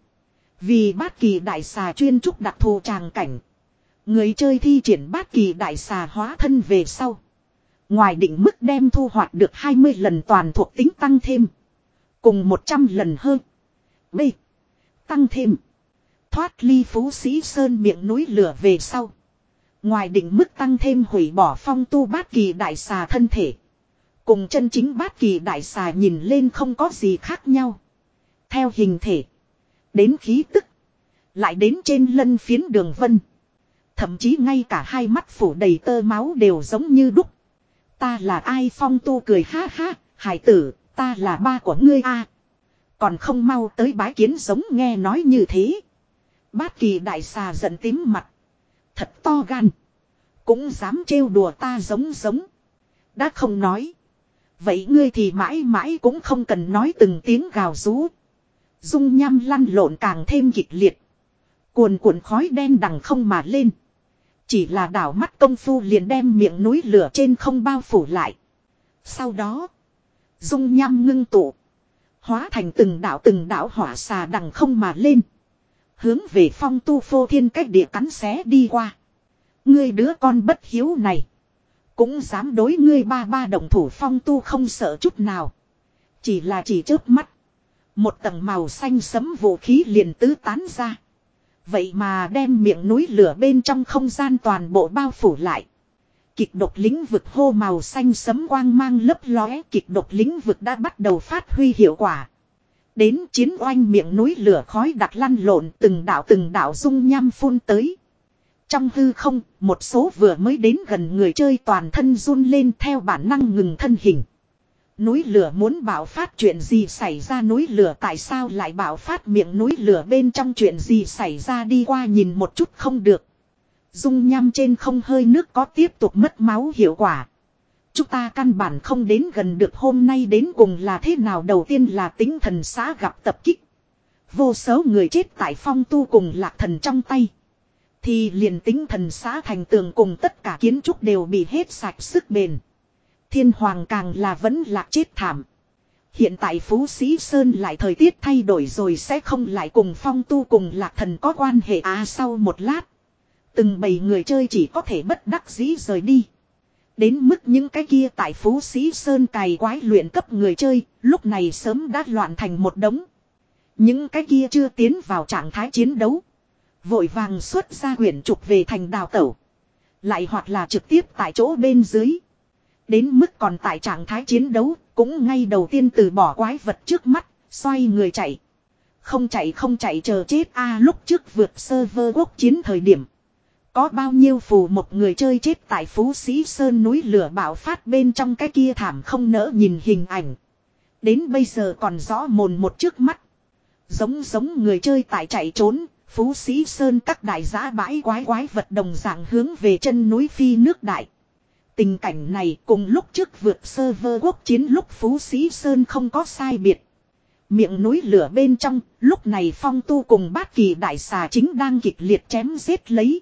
[SPEAKER 1] Vì bát kỳ đại xà chuyên trúc đặc thù tràng cảnh. Người chơi thi triển bát kỳ đại xà hóa thân về sau, ngoài định mức đem thu hoạch được hai mươi lần toàn thuộc tính tăng thêm. Cùng một trăm lần hơn. B. Tăng thêm. Thoát ly Phú Sĩ Sơn miệng núi lửa về sau, ngoài định mức tăng thêm hủy bỏ Phong tu bát kỳ đại xà thân thể. Cùng chân chính bát kỳ đại xà nhìn lên không có gì khác nhau. Theo hình thể, đến khí tức, lại đến trên lân phiến đường vân. Thậm chí ngay cả hai mắt phủ đầy tơ máu đều giống như đúc. Ta là ai? Phong tu cười ha ha, hải tử, ta là ba của ngươi a. Còn không mau tới bái kiến. Giống nghe nói như thế, bát kỳ đại xà giận tím mặt. Thật to gan, cũng dám trêu đùa ta. Giống giống đã không nói, vậy ngươi thì mãi mãi cũng không cần nói. Từng tiếng gào rú, dung nham lăn lộn càng thêm kịch liệt. Cuồn cuộn khói đen đằng không mà lên. Chỉ là đảo mắt công phu liền đem miệng núi lửa trên không bao phủ lại. Sau đó, dung nham ngưng tụ, hóa thành từng đảo từng đảo hỏa xà đằng không mà lên. Hướng về Phong tu phô thiên cách địa cắn xé đi qua. Ngươi đứa con bất hiếu này, cũng dám đối ngươi ba ba động thủ? Phong tu không sợ chút nào. Chỉ là chỉ chớp mắt, một tầng màu xanh sẫm vũ khí liền tứ tán ra. Vậy mà đem miệng núi lửa bên trong không gian toàn bộ bao phủ lại. Kịch độc lĩnh vực hô, màu xanh sẫm quang mang lấp lóe. Kịch độc lĩnh vực đã bắt đầu phát huy hiệu quả. Đến chiến oanh miệng núi lửa khói đặc lăn lộn từng đạo từng đạo dung nham phun tới. Trong hư không, một số vừa mới đến gần người chơi toàn thân run lên theo bản năng ngừng thân hình. Núi lửa muốn bạo phát chuyện gì xảy ra, núi lửa tại sao lại bạo phát, miệng núi lửa bên trong chuyện gì xảy ra, đi qua nhìn một chút không được. Dung nham trên không hơi nước có tiếp tục mất máu hiệu quả. Chúng ta căn bản không đến gần được, hôm nay đến cùng là thế nào. Đầu tiên là Tinh Thần xã gặp tập kích. Vô số người chết tại Phong Tu cùng Lạc Thần trong tay. Thì liền Tinh Thần xã thành tường cùng tất cả kiến trúc đều bị hết sạch sức bền. Thiên Hoàng càng là vẫn lạc chết thảm. Hiện tại Phú Sĩ Sơn lại thời tiết thay đổi rồi, sẽ không lại cùng Phong Tu cùng Lạc Thần có quan hệ à. Sau một lát, từng bầy người chơi chỉ có thể bất đắc dĩ rời đi. Đến mức những cái kia tại Phú Sĩ Sơn cày quái luyện cấp người chơi, lúc này sớm đã loạn thành một đống. Những cái kia chưa tiến vào trạng thái chiến đấu, vội vàng xuất ra quyển trục về thành đào tẩu. Lại hoặc là trực tiếp tại chỗ bên dưới. Đến mức còn tại trạng thái chiến đấu, cũng ngay đầu tiên từ bỏ quái vật trước mắt, xoay người chạy. Không chạy không chạy chờ chết a à, lúc trước vượt server quốc chiến thời điểm. Có bao nhiêu phù một người chơi chết tại Phú Sĩ Sơn núi lửa bạo phát bên trong cái kia thảm không nỡ nhìn hình ảnh. Đến bây giờ còn rõ mồn một trước mắt. Giống giống người chơi tại chạy trốn, Phú Sĩ Sơn các đại giã bãi quái quái vật đồng dạng hướng về chân núi phi nước đại. Tình cảnh này cùng lúc trước vượt server quốc chiến lúc Phú Sĩ Sơn không có sai biệt. Miệng núi lửa bên trong, lúc này Phong Tu cùng Bát Kỳ đại xà chính đang kịch liệt chém giết lấy.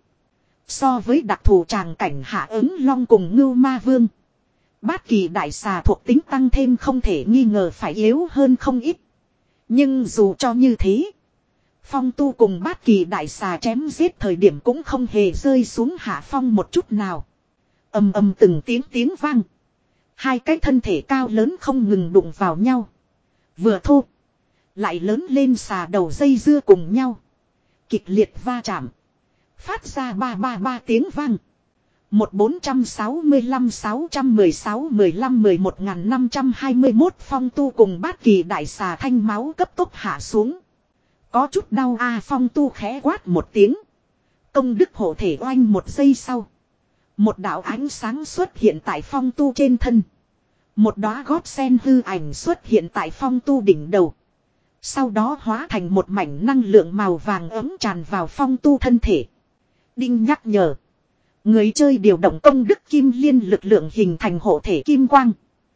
[SPEAKER 1] So với đặc thù tràng cảnh hạ ứng long cùng Ngưu Ma Vương, Bát Kỳ đại xà thuộc tính tăng thêm không thể nghi ngờ phải yếu hơn không ít. Nhưng dù cho như thế, Phong Tu cùng Bát Kỳ đại xà chém giết thời điểm cũng không hề rơi xuống hạ phong một chút nào. Ầm ầm từng tiếng tiếng vang. Hai cái thân thể cao lớn không ngừng đụng vào nhau. Vừa thô, lại lớn lên xà đầu dây dưa cùng nhau. Kịch liệt va chạm. Phát ra ba ba ba tiếng vang. Một bốn trăm sáu mươi lăm sáu trăm mười sáu mười lăm mười một nghìn năm trăm hai mươi mốt Phong Tu cùng Bát Kỳ đại xà thanh máu cấp tốc hạ xuống. Có chút đau a à, Phong Tu khẽ quát một tiếng. Công đức hộ thể oanh một giây sau. Một đạo ánh sáng xuất hiện tại Phong Tu trên thân. Một đóa gót sen hư ảnh xuất hiện tại Phong Tu đỉnh đầu. Sau đó hóa thành một mảnh năng lượng màu vàng ấm tràn vào Phong Tu thân thể. Đinh nhắc nhở. Người chơi điều động công đức kim liên lực lượng hình thành hộ thể kim quang.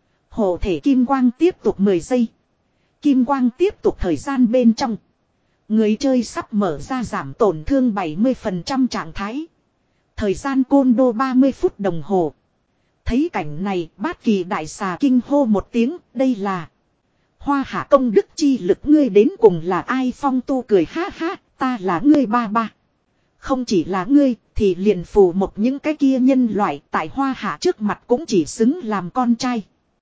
[SPEAKER 1] Hộ thể kim quang tiếp tục mười giây. Kim quang tiếp tục thời gian bên trong. Người chơi sắp mở ra giảm tổn thương bảy mươi phần trăm trạng thái. Thời gian côn đô ba mươi phút đồng hồ. Thấy cảnh này, Bát Kỳ đại xà kinh hô một tiếng, đây là Hoa Hạ công đức chi lực, ngươi đến cùng là ai? Phong Tu cười ha ha, ta là ngươi ba ba. Không chỉ là ngươi, thì liền phù một những cái kia nhân loại tại Hoa Hạ trước mặt cũng chỉ xứng làm con trai.